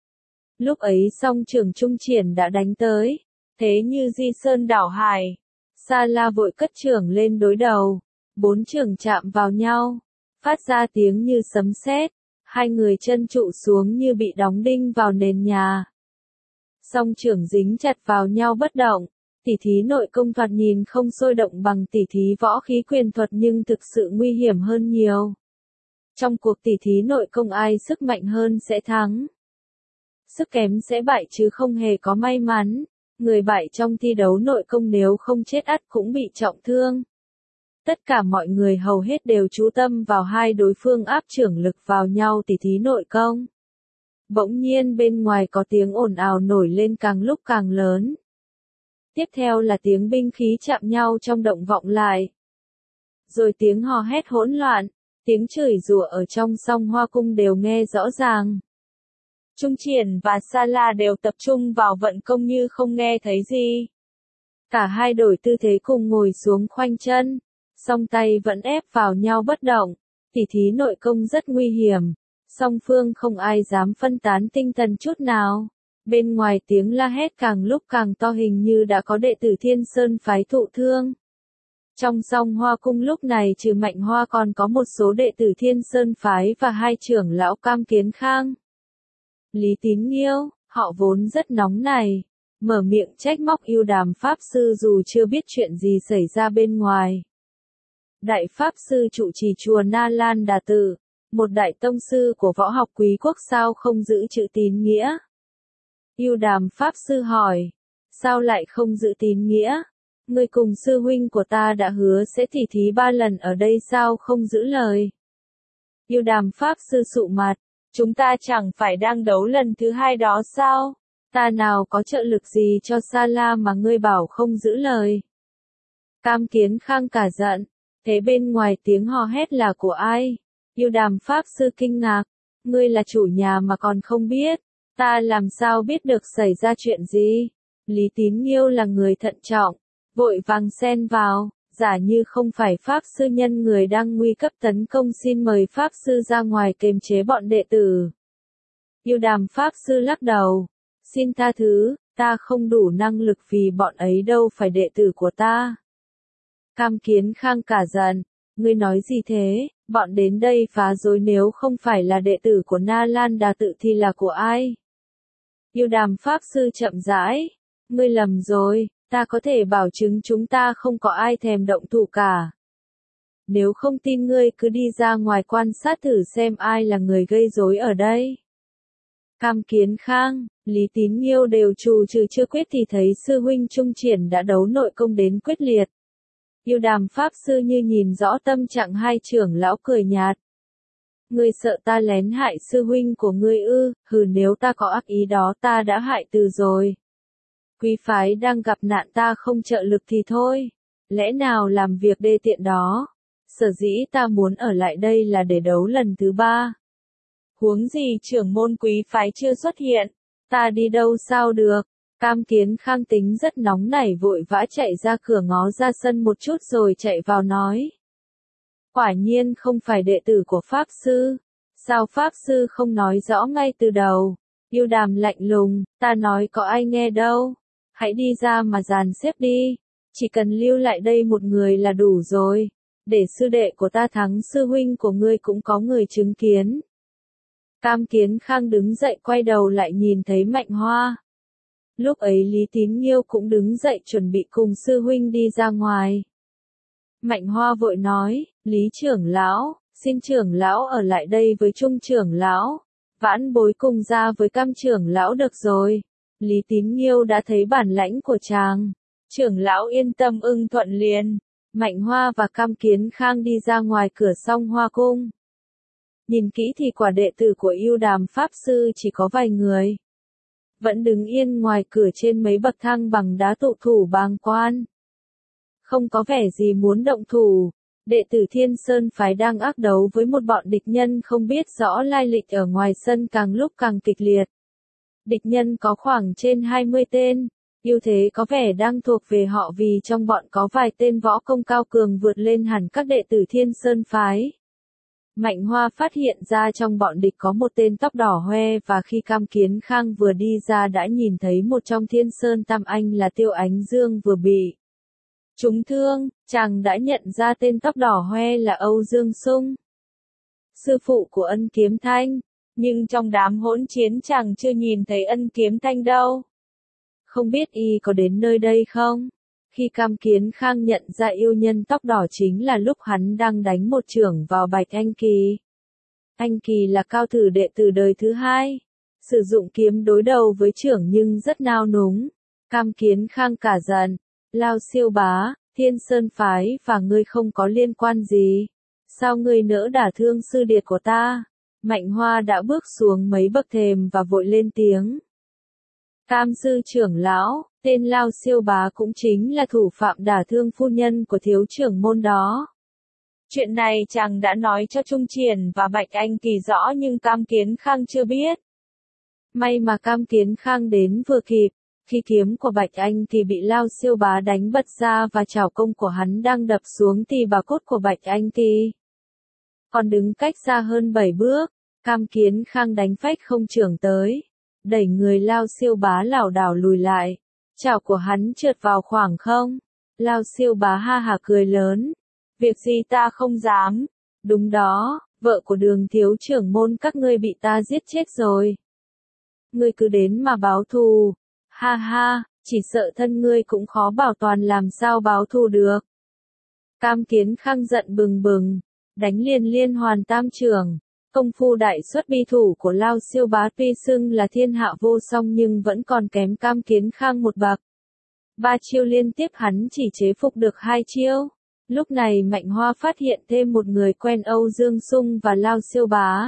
Lúc ấy song trưởng Trung Triển đã đánh tới, thế như di sơn đảo hải. Sa-la vội cất trưởng lên đối đầu, bốn trưởng chạm vào nhau, phát ra tiếng như sấm sét, hai người chân trụ xuống như bị đóng đinh vào nền nhà. Song trưởng dính chặt vào nhau bất động, Tỉ thí nội công thoạt nhìn không sôi động bằng tỉ thí võ khí quyền thuật nhưng thực sự nguy hiểm hơn nhiều. Trong cuộc tỉ thí nội công ai sức mạnh hơn sẽ thắng. Sức kém sẽ bại chứ không hề có may mắn. Người bại trong thi đấu nội công nếu không chết ắt cũng bị trọng thương. Tất cả mọi người hầu hết đều chú tâm vào hai đối phương áp chưởng lực vào nhau tỉ thí nội công. Bỗng nhiên bên ngoài có tiếng ồn ào nổi lên càng lúc càng lớn. Tiếp theo là tiếng binh khí chạm nhau trong động vọng lại. Rồi tiếng hò hét hỗn loạn, tiếng chửi rủa ở trong song hoa cung đều nghe rõ ràng. Trung Triển và Sa La đều tập trung vào vận công như không nghe thấy gì. Cả hai đổi tư thế cùng ngồi xuống khoanh chân, song tay vẫn ép vào nhau bất động. Tỉ thí nội công rất nguy hiểm, song phương không ai dám phân tán tinh thần chút nào. Bên ngoài tiếng la hét càng lúc càng to, hình như đã có đệ tử Thiên Sơn phái thụ thương. Trong song hoa cung lúc này trừ Mạnh Hoa còn có một số đệ tử Thiên Sơn phái và hai trưởng lão Cam Kiến Khang, Lý Tín Nghiêu, họ vốn rất nóng này, mở miệng trách móc Yêu Đàm Pháp Sư dù chưa biết chuyện gì xảy ra bên ngoài. Đại Pháp Sư trụ trì chùa Na Lan Đà Tự, một đại tông sư của võ học quý quốc sao không giữ chữ tín nghĩa? Yêu Đàm Pháp Sư hỏi, sao lại không giữ tín nghĩa? Ngươi cùng sư huynh của ta đã hứa sẽ tỉ thí ba lần ở đây sao không giữ lời? Yêu Đàm Pháp Sư sụ mặt, chúng ta chẳng phải đang đấu lần thứ hai đó sao? Ta nào có trợ lực gì cho Sa La mà ngươi bảo không giữ lời? Cam Kiến Khang cả giận, thế bên ngoài tiếng hò hét là của ai? Yêu Đàm Pháp Sư kinh ngạc, ngươi là chủ nhà mà còn không biết, ta làm sao biết được xảy ra chuyện gì? Lý Tín Nghiêu là người thận trọng, vội vàng xen vào, giả như không phải Pháp Sư nhân người đang nguy cấp tấn công xin mời Pháp Sư ra ngoài kiềm chế bọn đệ tử. Yêu Đàm Pháp Sư lắc đầu, xin tha thứ, ta không đủ năng lực vì bọn ấy đâu phải đệ tử của ta. Cam Kiến Khang cả giận, ngươi nói gì thế, bọn đến đây phá rối nếu không phải là đệ tử của Na Lan Đà Tự thì là của ai? Yêu Đàm Pháp Sư chậm rãi, ngươi lầm rồi, ta có thể bảo chứng chúng ta không có ai thèm động thủ cả. Nếu không tin ngươi cứ đi ra ngoài quan sát thử xem ai là người gây rối ở đây. Cam Kiến Khang, Lý Tín Nghiêu đều trù trừ chưa quyết thì thấy sư huynh Trung Triển đã đấu nội công đến quyết liệt. Yêu Đàm Pháp Sư như nhìn rõ tâm trạng hai trưởng lão cười nhạt. Ngươi sợ ta lén hại sư huynh của ngươi ư? Hừ, nếu ta có ác ý đó ta đã hại từ rồi. Quý phái đang gặp nạn ta không trợ lực thì thôi, lẽ nào làm việc đê tiện đó? Sở dĩ ta muốn ở lại đây là để đấu lần thứ ba. Huống gì trưởng môn quý phái chưa xuất hiện, ta đi đâu sao được? Cam Kiến Khang tính rất nóng nảy vội vã chạy ra cửa ngó ra sân một chút rồi chạy vào nói. Quả nhiên không phải đệ tử của Pháp Sư. Sao Pháp Sư không nói rõ ngay từ đầu? Yêu Đàm lạnh lùng, ta nói có ai nghe đâu. Hãy đi ra mà dàn xếp đi. Chỉ cần lưu lại đây một người là đủ rồi. Để sư đệ của ta thắng sư huynh của ngươi cũng có người chứng kiến. Cam Kiến Khang đứng dậy quay đầu lại nhìn thấy Mạnh Hoa. Lúc ấy Lý Tín Nghiêu cũng đứng dậy chuẩn bị cùng sư huynh đi ra ngoài. Mạnh Hoa vội nói, Lý trưởng lão, xin trưởng lão ở lại đây với Trung trưởng lão, vãn bối cùng ra với Cam trưởng lão được rồi. Lý Tín Nghiêu đã thấy bản lãnh của chàng. Trưởng lão yên tâm ưng thuận liền. Mạnh Hoa và Cam Kiến Khang đi ra ngoài cửa song hoa cung. Nhìn kỹ thì quả đệ tử của Yêu Đàm Pháp Sư chỉ có vài người. Vẫn đứng yên ngoài cửa trên mấy bậc thang bằng đá tụ thủ bàng quan. Không có vẻ gì muốn động thủ. Đệ tử Thiên Sơn phái đang ác đấu với một bọn địch nhân không biết rõ lai lịch ở ngoài sân càng lúc càng kịch liệt. Địch nhân có khoảng trên hai mươi tên, ưu thế có vẻ đang thuộc về họ vì trong bọn có vài tên võ công cao cường vượt lên hẳn các đệ tử Thiên Sơn phái. Mạnh Hoa phát hiện ra trong bọn địch có một tên tóc đỏ hoe và khi Cam Kiến Khang vừa đi ra đã nhìn thấy một trong Thiên Sơn Tam Anh là Tiêu Ánh Dương vừa bị trúng thương, chàng đã nhận ra tên tóc đỏ hoe là Âu Dương Sung, sư phụ của Ân Kiếm Thanh, nhưng trong đám hỗn chiến chàng chưa nhìn thấy Ân Kiếm Thanh đâu. Không biết y có đến nơi đây không? Khi Cam Kiến Khang nhận ra yêu nhân tóc đỏ chính là lúc hắn đang đánh một chưởng vào Bạch Anh Kỳ. Anh Kỳ là cao thủ đệ tử đời thứ hai, sử dụng kiếm đối đầu với chưởng nhưng rất nao núng. Cam Kiến Khang cả giận, Lao Siêu Bá, Thiên Sơn Phái và ngươi không có liên quan gì. Sao ngươi nỡ đả thương sư điệt của ta? Mạnh Hoa đã bước xuống mấy bậc thềm và vội lên tiếng. Tam sư trưởng lão, tên Lao Siêu Bá cũng chính là thủ phạm đả thương phu nhân của thiếu trưởng môn đó. Chuyện này chàng đã nói cho Trung Triển và Bạch Anh Kỳ rõ nhưng Cam Kiến Khang chưa biết. May mà Cam Kiến Khang đến vừa kịp, khi kiếm của Bạch Anh Kỳ bị Lao Siêu Bá đánh bật ra và chảo công của hắn đang đập xuống thì bà cốt của Bạch Anh Kỳ. Còn đứng cách xa hơn bảy bước, Cam Kiến Khang đánh phách không chưởng tới, đẩy người Lao Siêu Bá lảo đảo lùi lại, chảo của hắn trượt vào khoảng không. Lao Siêu Bá ha hả cười lớn, việc gì ta không dám, đúng đó, vợ của Đường thiếu trưởng môn các ngươi bị ta giết chết rồi. Ngươi cứ đến mà báo thù, ha ha, chỉ sợ thân ngươi cũng khó bảo toàn làm sao báo thù được. Cam Kiến Khang giận bừng bừng, đánh liên liên hoàn tam chưởng. Công phu đại xuất bi thủ của Lao Siêu Bá tuy xưng là thiên hạ vô song nhưng vẫn còn kém Cam Kiến Khang một bậc. Ba chiêu liên tiếp hắn chỉ chế phục được hai chiêu. Lúc này Mạnh Hoa phát hiện thêm một người quen Âu Dương Sung và Lao Siêu Bá.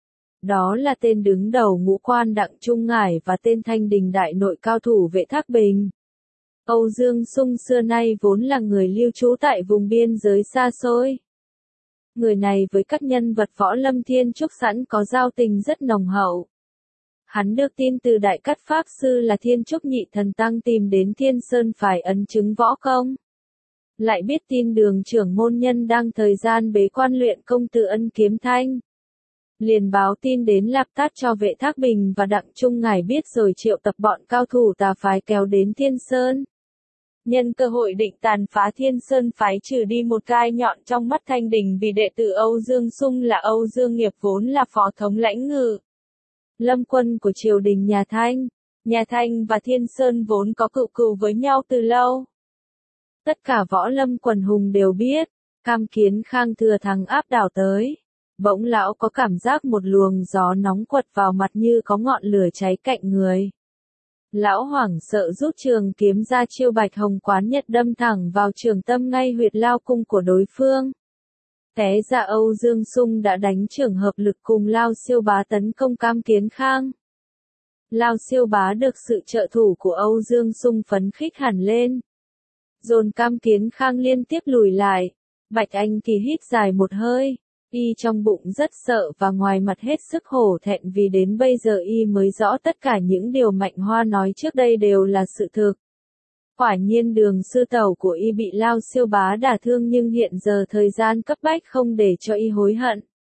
Đó là tên đứng đầu ngũ quan Đặng Trung Ngải và tên thanh đình đại nội cao thủ Vệ Thác Bình. Âu Dương Sung xưa nay vốn là người lưu trú tại vùng biên giới xa xôi. Người này với các nhân vật võ lâm thiên trúc sẵn có giao tình rất nồng hậu. Hắn được tin từ Đại Cát Pháp Sư là Thiên Trúc Nhị Thần Tăng tìm đến Thiên Sơn phải ấn chứng võ công. Lại biết tin Đường trưởng môn nhân đang thời gian bế quan luyện công tự Ân Kiếm Thanh. Liền báo tin đến Lạp Tát cho Vệ Thác Bình và Đặng Trung Ngải biết rồi triệu tập bọn cao thủ tà phái kéo đến Thiên Sơn. Nhân cơ hội định tàn phá Thiên Sơn phái trừ đi một gai nhọn trong mắt Thanh Đình vì đệ tử Âu Dương Sung là Âu Dương Nghiệp vốn là phó thống lãnh ngự lâm quân của triều đình nhà Thanh. Nhà Thanh và Thiên Sơn vốn có cựu cừu với nhau từ lâu. Tất cả võ lâm quần hùng đều biết, Cam Kiến Khang thừa thắng áp đảo tới. Bỗng lão có cảm giác một luồng gió nóng quật vào mặt như có ngọn lửa cháy cạnh người. Lão hoảng sợ rút trường kiếm ra chiêu Bạch Hồng Quán Nhật đâm thẳng vào trường tâm ngay huyệt lao cung của đối phương. Té ra Âu Dương Sung đã đánh trường hợp lực cùng Lao Siêu Bá tấn công Cam Kiến Khang. Lao Siêu Bá được sự trợ thủ của Âu Dương Sung phấn khích hẳn lên. Dồn Cam Kiến Khang liên tiếp lùi lại. Bạch Anh Kỳ hít dài một hơi. Y trong bụng rất sợ và ngoài mặt hết sức hổ thẹn vì đến bây giờ y mới rõ tất cả những điều Mạnh Hoa nói trước đây đều là sự thực. Quả nhiên Đường sư tẩu của y bị Lao Siêu Bá đả thương nhưng hiện giờ thời gian cấp bách không để cho y hối hận.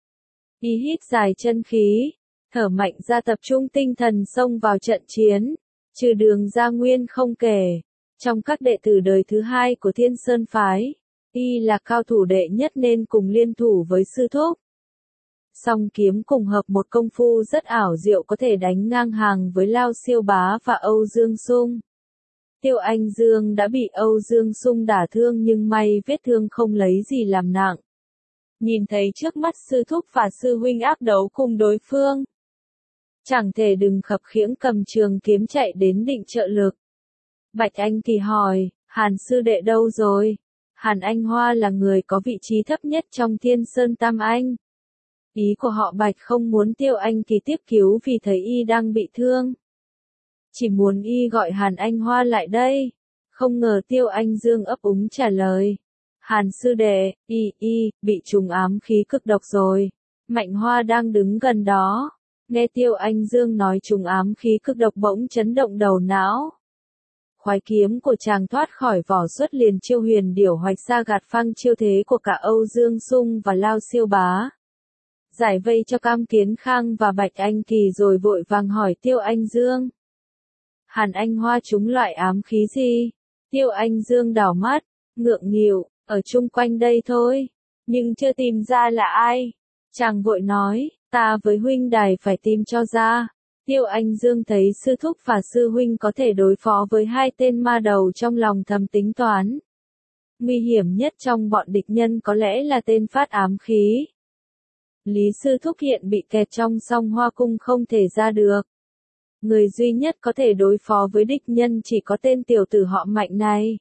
Y hít dài chân khí, thở mạnh ra tập trung tinh thần xông vào trận chiến, trừ Đường Gia Nguyên không kể. Trong các đệ tử đời thứ hai của Thiên Sơn Phái, y là cao thủ đệ nhất nên cùng liên thủ với sư thúc. Song kiếm cùng hợp một công phu rất ảo diệu có thể đánh ngang hàng với Lao Siêu Bá và Âu Dương Sung. Tiêu Anh Dương đã bị Âu Dương Sung đả thương nhưng may vết thương không lấy gì làm nặng. Nhìn thấy trước mắt sư thúc và sư huynh ác đấu cùng đối phương. Chẳng thể đừng khập khiễng cầm trường kiếm chạy đến định trợ lực. Bạch Anh Kỳ hỏi, Hàn sư đệ đâu rồi? Hàn Anh Hoa là người có vị trí thấp nhất trong Thiên Sơn Tam Anh. Ý của họ Bạch không muốn Tiêu Anh Kỳ tiếp cứu vì thấy y đang bị thương. Chỉ muốn y gọi Hàn Anh Hoa lại đây. Không ngờ Tiêu Anh Dương ấp úng trả lời. Hàn sư đệ, y y, bị trùng ám khí cực độc rồi. Mạnh Hoa đang đứng gần đó. Nghe Tiêu Anh Dương nói trùng ám khí cực độc bỗng chấn động đầu não. Khoái kiếm của chàng thoát khỏi vỏ xuất liền chiêu huyền điểu hoạch ra gạt phăng chiêu thế của cả Âu Dương Sung và Lao Siêu Bá. Giải vây cho Cam Kiến Khang và Bạch Anh Kỳ rồi vội vàng hỏi Tiêu Anh Dương. Hàn Anh Hoa trúng loại ám khí gì? Tiêu Anh Dương đảo mắt, ngượng nghịu, ở chung quanh đây thôi, nhưng chưa tìm ra là ai. Chàng vội nói, ta với huynh đài phải tìm cho ra. Tiêu Anh Dương thấy sư thúc và sư huynh có thể đối phó với hai tên ma đầu trong lòng thầm tính toán. Nguy hiểm nhất trong bọn địch nhân có lẽ là tên phát ám khí. Lý sư thúc hiện bị kẹt trong song hoa cung không thể ra được. Người duy nhất có thể đối phó với địch nhân chỉ có tên tiểu tử họ Mạnh này.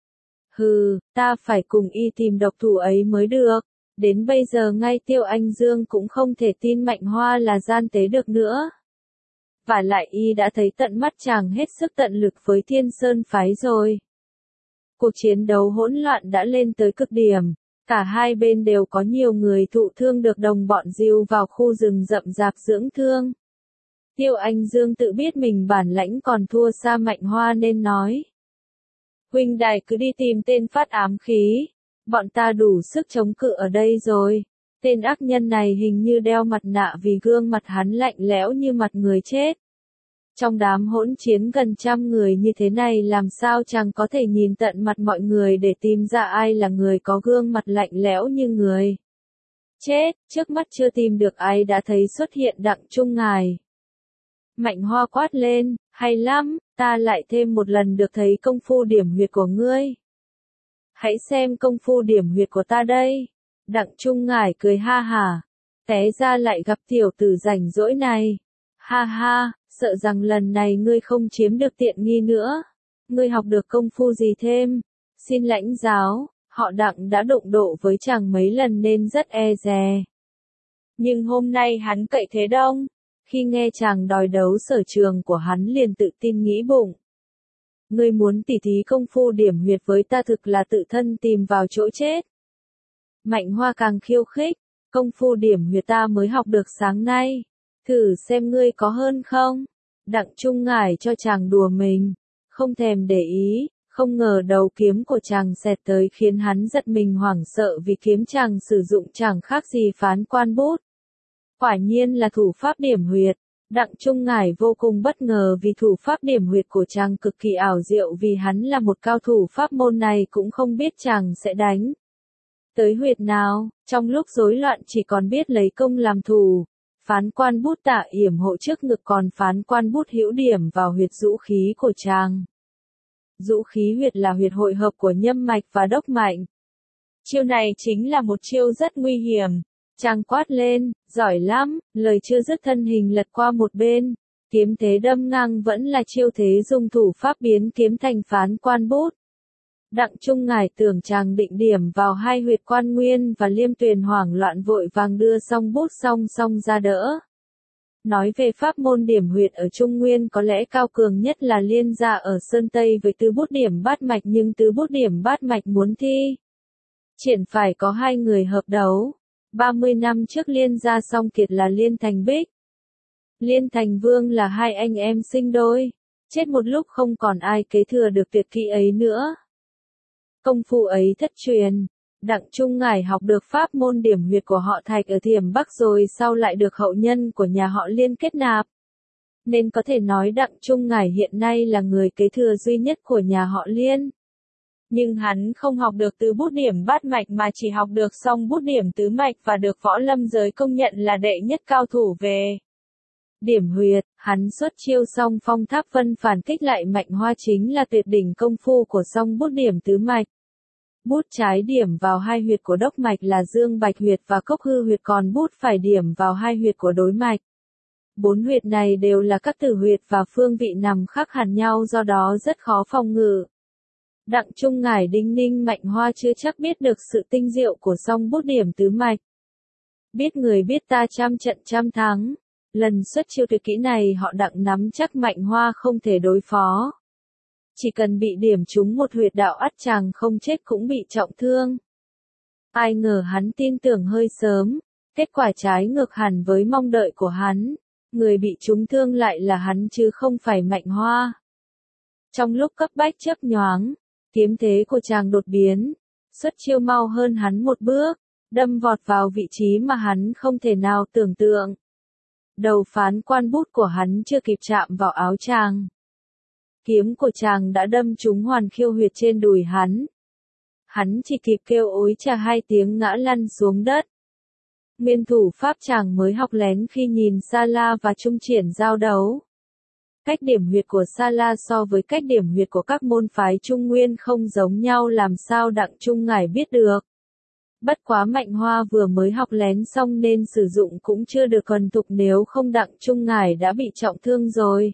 Hừ, ta phải cùng y tìm độc thủ ấy mới được. Đến bây giờ ngay Tiêu Anh Dương cũng không thể tin Mạnh Hoa là gian tế được nữa. Và lại y đã thấy tận mắt chàng hết sức tận lực với Thiên Sơn phái rồi. Cuộc chiến đấu hỗn loạn đã lên tới cực điểm, cả hai bên đều có nhiều người thụ thương được đồng bọn dìu vào khu rừng rậm rạp dưỡng thương. Tiêu Anh Dương tự biết mình bản lãnh còn thua xa Mạnh Hoa nên nói. Huynh đài cứ đi tìm tên phát ám khí, bọn ta đủ sức chống cự ở đây rồi. Tên ác nhân này hình như đeo mặt nạ vì gương mặt hắn lạnh lẽo như mặt người chết. Trong đám hỗn chiến gần trăm người như thế này làm sao chàng có thể nhìn tận mặt mọi người để tìm ra ai là người có gương mặt lạnh lẽo như người. Chết, trước mắt chưa tìm được ai đã thấy xuất hiện Đặng Trung Ngải. Mạnh Hoa quát lên, hay lắm, ta lại thêm một lần được thấy công phu điểm huyệt của ngươi. Hãy xem công phu điểm huyệt của ta đây. Đặng Trung Ngải cười ha hả, té ra lại gặp tiểu tử rảnh rỗi này. Ha ha, sợ rằng lần này ngươi không chiếm được tiện nghi nữa. Ngươi học được công phu gì thêm? Xin lãnh giáo, họ Đặng đã đụng độ với chàng mấy lần nên rất e dè. Nhưng hôm nay hắn cậy thế đông. Khi nghe chàng đòi đấu sở trường của hắn liền tự tin nghĩ bụng. Ngươi muốn tỉ thí công phu điểm huyệt với ta thực là tự thân tìm vào chỗ chết. Mạnh Hoa càng khiêu khích, công phu điểm huyệt ta mới học được sáng nay. Thử xem ngươi có hơn không? Đặng Trung Ngải cho chàng đùa mình, không thèm để ý, không ngờ đầu kiếm của chàng xẹt tới khiến hắn giật mình hoảng sợ vì kiếm chàng sử dụng chẳng khác gì phán quan bút. Quả nhiên là thủ pháp điểm huyệt. Đặng Trung Ngải vô cùng bất ngờ vì thủ pháp điểm huyệt của chàng cực kỳ ảo diệu vì hắn là một cao thủ pháp môn này cũng không biết chàng sẽ đánh tới huyệt nào, trong lúc rối loạn chỉ còn biết lấy công làm thủ. Phán quan bút tạ yểm hộ trước ngực còn phán quan bút hữu điểm vào huyệt dũ khí của chàng. Dũ khí huyệt là huyệt hội hợp của nhâm mạch và đốc mạch. Chiêu này chính là một chiêu rất nguy hiểm. Chàng quát lên, giỏi lắm, lời chưa dứt thân hình lật qua một bên. Kiếm thế đâm ngang vẫn là chiêu thế dùng thủ pháp biến kiếm thành phán quan bút. Đặng Trung Ngải tưởng chàng định điểm vào hai huyệt quan nguyên và liêm tuyền hoảng loạn vội vàng đưa song bút song song ra đỡ. Nói về pháp môn điểm huyệt ở Trung Nguyên có lẽ cao cường nhất là Liên Gia ở Sơn Tây với tứ bút điểm bát mạch nhưng tứ bút điểm bát mạch muốn thi triển phải có hai người hợp đấu. ba mươi năm trước Liên Gia song kiệt là Liên Thành Bích, Liên Thành Vương là hai anh em sinh đôi, chết một lúc không còn ai kế thừa được tuyệt kỹ ấy nữa. Công phu ấy thất truyền, Đặng Trung Ngải học được pháp môn điểm huyệt của họ Thạch ở Thiểm Bắc rồi sau lại được hậu nhân của nhà họ Liên kết nạp. Nên có thể nói Đặng Trung Ngải hiện nay là người kế thừa duy nhất của nhà họ Liên. Nhưng hắn không học được tứ bút điểm bát mạch mà chỉ học được song bút điểm tứ mạch và được võ lâm giới công nhận là đệ nhất cao thủ về điểm huyệt. Hắn xuất chiêu song phong tháp vân phản kích lại Mạnh Hoa chính là tuyệt đỉnh công phu của song bút điểm tứ mạch. Bút trái điểm vào hai huyệt của đốc mạch là dương bạch huyệt và cốc hư huyệt còn bút phải điểm vào hai huyệt của đối mạch. Bốn huyệt này đều là các tử huyệt và phương vị nằm khác hẳn nhau do đó rất khó phòng ngự. Đặng Trung Ngải đinh ninh Mạnh Hoa chưa chắc biết được sự tinh diệu của song bút điểm tứ mạch. Biết người biết ta trăm trận trăm thắng. Lần xuất chiêu tuyệt kỹ này họ Đặng nắm chắc Mạnh Hoa không thể đối phó. Chỉ cần bị điểm trúng một huyệt đạo ắt chàng không chết cũng bị trọng thương. Ai ngờ hắn tin tưởng hơi sớm, kết quả trái ngược hẳn với mong đợi của hắn. Người bị trúng thương lại là hắn chứ không phải Mạnh Hoa. Trong lúc cấp bách chớp nhoáng, kiếm thế của chàng đột biến, xuất chiêu mau hơn hắn một bước, đâm vọt vào vị trí mà hắn không thể nào tưởng tượng. Đầu phán quan bút của hắn chưa kịp chạm vào áo chàng. Kiếm của chàng đã đâm trúng hoàn khiêu huyệt trên đùi hắn. Hắn chỉ kịp kêu ối chà hai tiếng ngã lăn xuống đất. Nguyên thủ pháp chàng mới học lén khi nhìn Sala và Trung Triển giao đấu. Cách điểm huyệt của Sala so với cách điểm huyệt của các môn phái Trung Nguyên không giống nhau, làm sao Đặng Trung Ngải biết được. Bất quá Mạnh Hoa vừa mới học lén xong nên sử dụng cũng chưa được thuần thục, nếu không Đặng Trung Ngải đã bị trọng thương rồi.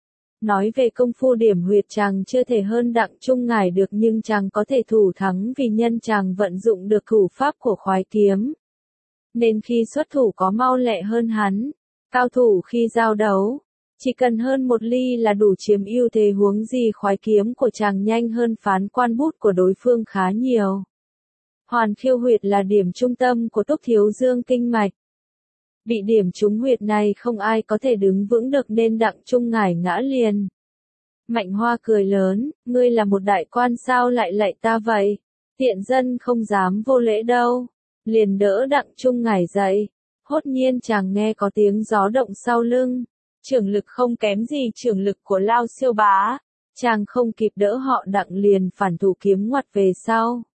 Nói về công phu điểm huyệt chàng chưa thể hơn Đặng Trung Ngải được, nhưng chàng có thể thủ thắng vì nhân chàng vận dụng được thủ pháp của khoái kiếm. Nên khi xuất thủ có mau lẹ hơn hắn. Cao thủ khi giao đấu, chỉ cần hơn một ly là đủ chiếm ưu thế, huống gì khoái kiếm của chàng nhanh hơn phán quan bút của đối phương khá nhiều. Hoàn khiêu huyệt là điểm trung tâm của Túc Thiếu Dương kinh mạch. Bị điểm trúng huyệt này không ai có thể đứng vững được nên Đặng Trung Ngải ngã liền. Mạnh Hoa cười lớn, ngươi là một đại quan sao lại lạy ta vậy? Tiện dân không dám vô lễ đâu. Liền đỡ Đặng Trung Ngải dậy. Hốt nhiên chàng nghe có tiếng gió động sau lưng. Trưởng lực không kém gì trưởng lực của Lao Siêu Bá. Chàng không kịp đỡ họ Đặng liền phản thủ kiếm ngoặt về sau.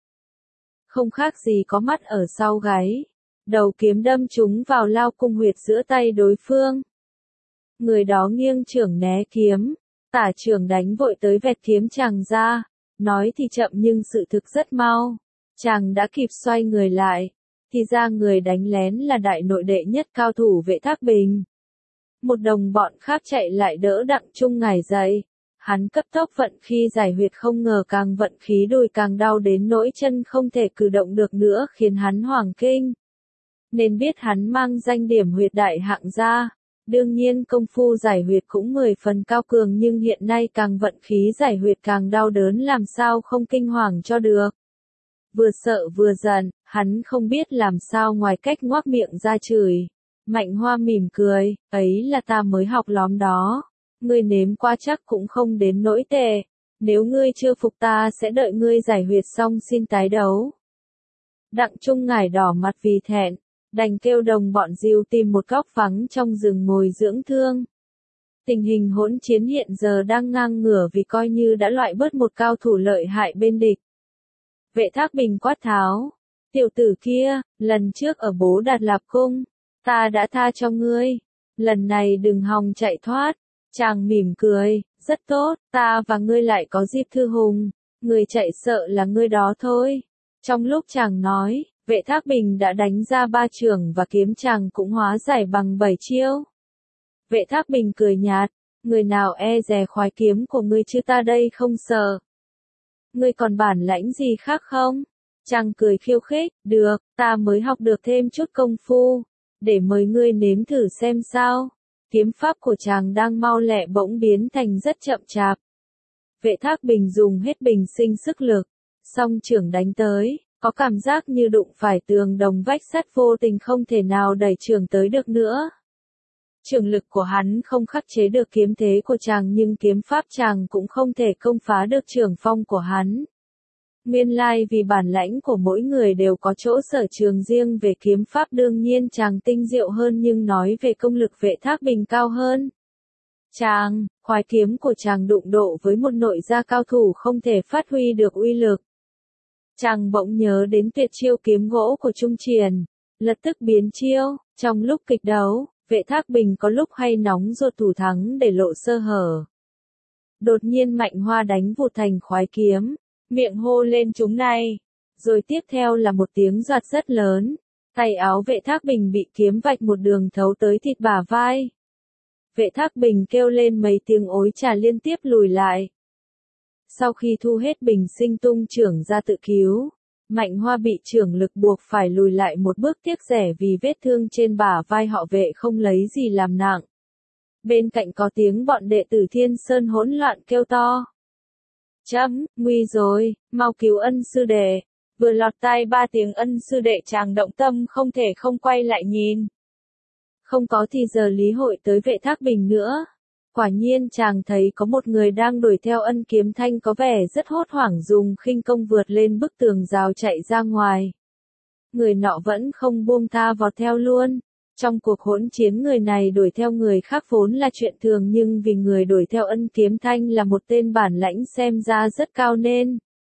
Không khác gì có mắt ở sau gáy. Đầu kiếm đâm trúng vào Lao cung huyệt giữa tay đối phương. Người đó nghiêng trưởng né kiếm. Tả trưởng đánh vội tới vẹt kiếm chàng ra. Nói thì chậm nhưng sự thực rất mau. Chàng đã kịp xoay người lại. Thì ra người đánh lén là đại nội đệ nhất cao thủ Vệ Thác Bình. Một đồng bọn khác chạy lại đỡ Đặng Trung Ngải dậy. Hắn cấp tốc vận khi giải huyệt, không ngờ càng vận khí đùi càng đau đến nỗi chân không thể cử động được nữa, khiến hắn hoảng kinh. Nên biết hắn mang danh điểm huyệt đại hạng gia. Đương nhiên công phu giải huyệt cũng mười phần cao cường, nhưng hiện nay càng vận khí giải huyệt càng đau đớn, làm sao không kinh hoàng cho được. Vừa sợ vừa giận, hắn không biết làm sao ngoài cách ngoác miệng ra chửi. Mạnh Hoa mỉm cười, ấy là ta mới học lóm đó. Ngươi nếm qua chắc cũng không đến nỗi tệ. Nếu ngươi chưa phục ta sẽ đợi ngươi giải huyệt xong xin tái đấu. Đặng Trung Ngải đỏ mặt vì thẹn, đành kêu đồng bọn dìu tìm một góc vắng trong rừng ngồi dưỡng thương. Tình hình hỗn chiến hiện giờ đang ngang ngửa vì coi như đã loại bớt một cao thủ lợi hại bên địch. Vệ Thác Bình quát tháo, tiểu tử kia, lần trước ở Bố Đạt Lạp Cung, ta đã tha cho ngươi, lần này đừng hòng chạy thoát. Chàng mỉm cười, rất tốt, ta và ngươi lại có dịp thư hùng, người chạy sợ là ngươi đó thôi. Trong lúc chàng nói, Vệ Thác Bình đã đánh ra ba chưởng và kiếm chàng cũng hóa giải bằng bảy chiêu. Vệ Thác Bình cười nhạt, người nào e dè khoái kiếm của ngươi chứ ta đây không sợ. Ngươi còn bản lãnh gì khác không? Chàng cười khiêu khích, được, ta mới học được thêm chút công phu, để mời ngươi nếm thử xem sao. Kiếm pháp của chàng đang mau lẹ bỗng biến thành rất chậm chạp. Vệ Thác Bình dùng hết bình sinh sức lực, song chưởng đánh tới, có cảm giác như đụng phải tường đồng vách sắt, vô tình không thể nào đẩy chưởng tới được nữa. Chưởng lực của hắn không khắc chế được kiếm thế của chàng, nhưng kiếm pháp chàng cũng không thể công phá được chưởng phong của hắn. Nguyên lai vì bản lãnh của mỗi người đều có chỗ sở trường riêng về kiếm pháp, đương nhiên chàng tinh diệu hơn, nhưng nói về công lực Vệ Thác Bình cao hơn. Chàng, khoái kiếm của chàng đụng độ với một nội gia cao thủ không thể phát huy được uy lực. Chàng bỗng nhớ đến tuyệt chiêu kiếm gỗ của Trung Triển, lập tức biến chiêu. Trong lúc kịch đấu, Vệ Thác Bình có lúc hay nóng ruột thủ thắng để lộ sơ hở. Đột nhiên Mạnh Hoa đánh vụt thành khoái kiếm, miệng hô lên chúng này, rồi tiếp theo là một tiếng giọt rất lớn, tay áo Vệ Thác Bình bị kiếm vạch một đường thấu tới thịt bả vai. Vệ Thác Bình kêu lên mấy tiếng ối trà liên tiếp lùi lại. Sau khi thu hết bình sinh tung chưởng ra tự cứu, Mạnh Hoa bị chưởng lực buộc phải lùi lại một bước, tiếc rẻ vì vết thương trên bả vai họ Vệ không lấy gì làm nặng. Bên cạnh có tiếng bọn đệ tử Thiên Sơn hỗn loạn kêu to. Chấm, nguy rồi, mau cứu ân sư đệ. Vừa lọt tai ba tiếng ân sư đệ, chàng động tâm không thể không quay lại nhìn. Không có thì giờ lý hội tới Vệ Thác Bình nữa. Quả nhiên chàng thấy có một người đang đuổi theo Ân Kiếm Thanh, có vẻ rất hốt hoảng, dùng khinh công vượt lên bức tường rào chạy ra ngoài. Người nọ vẫn không buông tha vọt theo luôn. Trong cuộc hỗn chiến, người này đuổi theo người khác vốn là chuyện thường, nhưng vì người đuổi theo Ân Kiếm Thanh là một tên bản lãnh xem ra rất cao nên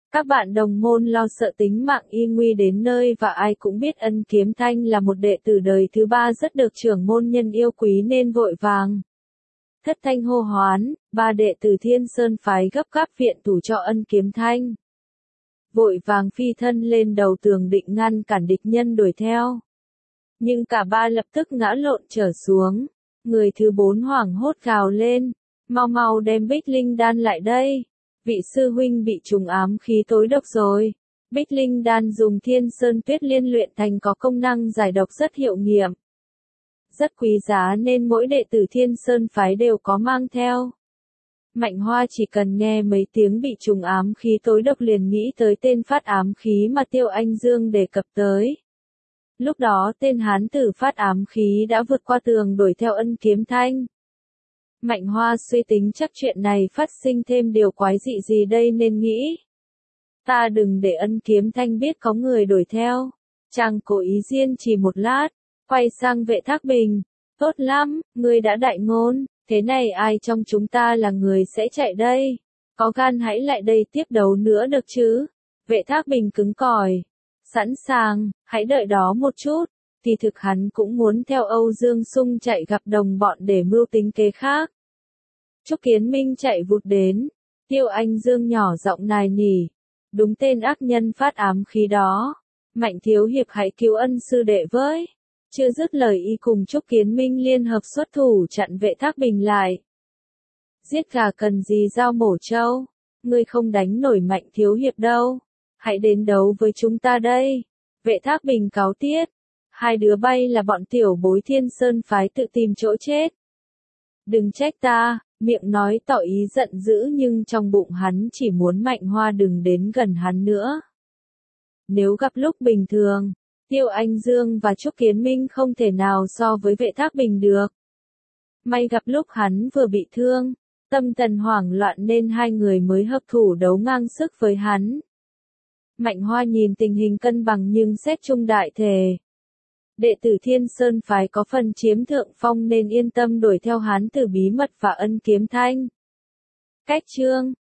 Các bạn đồng môn lo sợ tính mạng y nguy đến nơi và ai cũng biết Ân Kiếm Thanh là một đệ tử đời thứ ba rất được trưởng môn nhân yêu quý nên vội vàng. Thất thanh hô hoán, ba đệ tử Thiên Sơn phái gấp gáp viện thủ cho Ân Kiếm Thanh. Vội vàng phi thân lên đầu tường định ngăn cản địch nhân đuổi theo. Nhưng cả ba lập tức ngã lộn trở xuống. Người thứ bốn hoảng hốt gào lên, mau mau đem Bích Linh đan lại đây. Vị sư huynh bị trùng ám khí tối độc rồi. Bích Linh đan dùng Thiên Sơn Tuyết Liên luyện thành có công năng giải độc rất hiệu nghiệm. Rất quý giá nên mỗi đệ tử Thiên Sơn phái đều có mang theo. Mạnh Hoa chỉ cần nghe mấy tiếng bị trùng ám khí tối độc liền nghĩ tới tên phát ám khí mà Tiêu Anh Dương đề cập tới. Lúc đó tên hán tử phát ám khí đã vượt qua tường đuổi theo Ân Kiếm Thanh. Mạnh Hoa suy tính chắc chuyện này phát sinh thêm điều quái dị gì đây nên nghĩ. Ta đừng để Ân Kiếm Thanh biết có người đuổi theo. Chàng cố ý riêng chỉ một lát, quay sang Vệ Thác Bình. Tốt lắm, ngươi đã đại ngôn, thế này ai trong chúng ta là người sẽ chạy đây? Có gan hãy lại đây tiếp đấu nữa được chứ? Vệ Thác Bình cứng cỏi. Sẵn sàng, hãy đợi đó một chút. Thì thực hắn cũng muốn theo Âu Dương Sung chạy gặp đồng bọn để mưu tính kế khác. Trúc Kiến Minh chạy vụt đến. Tiêu Anh Dương nhỏ giọng nài nỉ. Đúng tên ác nhân phát ám khí đó. Mạnh thiếu hiệp hãy cứu ân sư đệ với. Chưa dứt lời y cùng Trúc Kiến Minh liên hợp xuất thủ chặn Vệ Thác Bình lại. Giết gà cần gì dao mổ trâu. Ngươi không đánh nổi Mạnh thiếu hiệp đâu. Hãy đến đấu với chúng ta đây. Vệ Thác Bình cáu tiết. Hai đứa bay là bọn tiểu bối Thiên Sơn phái tự tìm chỗ chết. Đừng trách ta, miệng nói tỏ ý giận dữ nhưng trong bụng hắn chỉ muốn Mạnh Hoa đừng đến gần hắn nữa. Nếu gặp lúc bình thường, Tiêu Anh Dương và Trúc Kiến Minh không thể nào so với Vệ Thác Bình được. May gặp lúc hắn vừa bị thương, tâm thần hoảng loạn nên hai người mới hợp thủ đấu ngang sức với hắn. Mạnh Hoa nhìn tình hình cân bằng nhưng xét chung đại thể. Đệ tử Thiên Sơn phái có phần chiếm thượng phong nên yên tâm đuổi theo hán tử bí mật và Ân Kiếm Thanh. Cách chương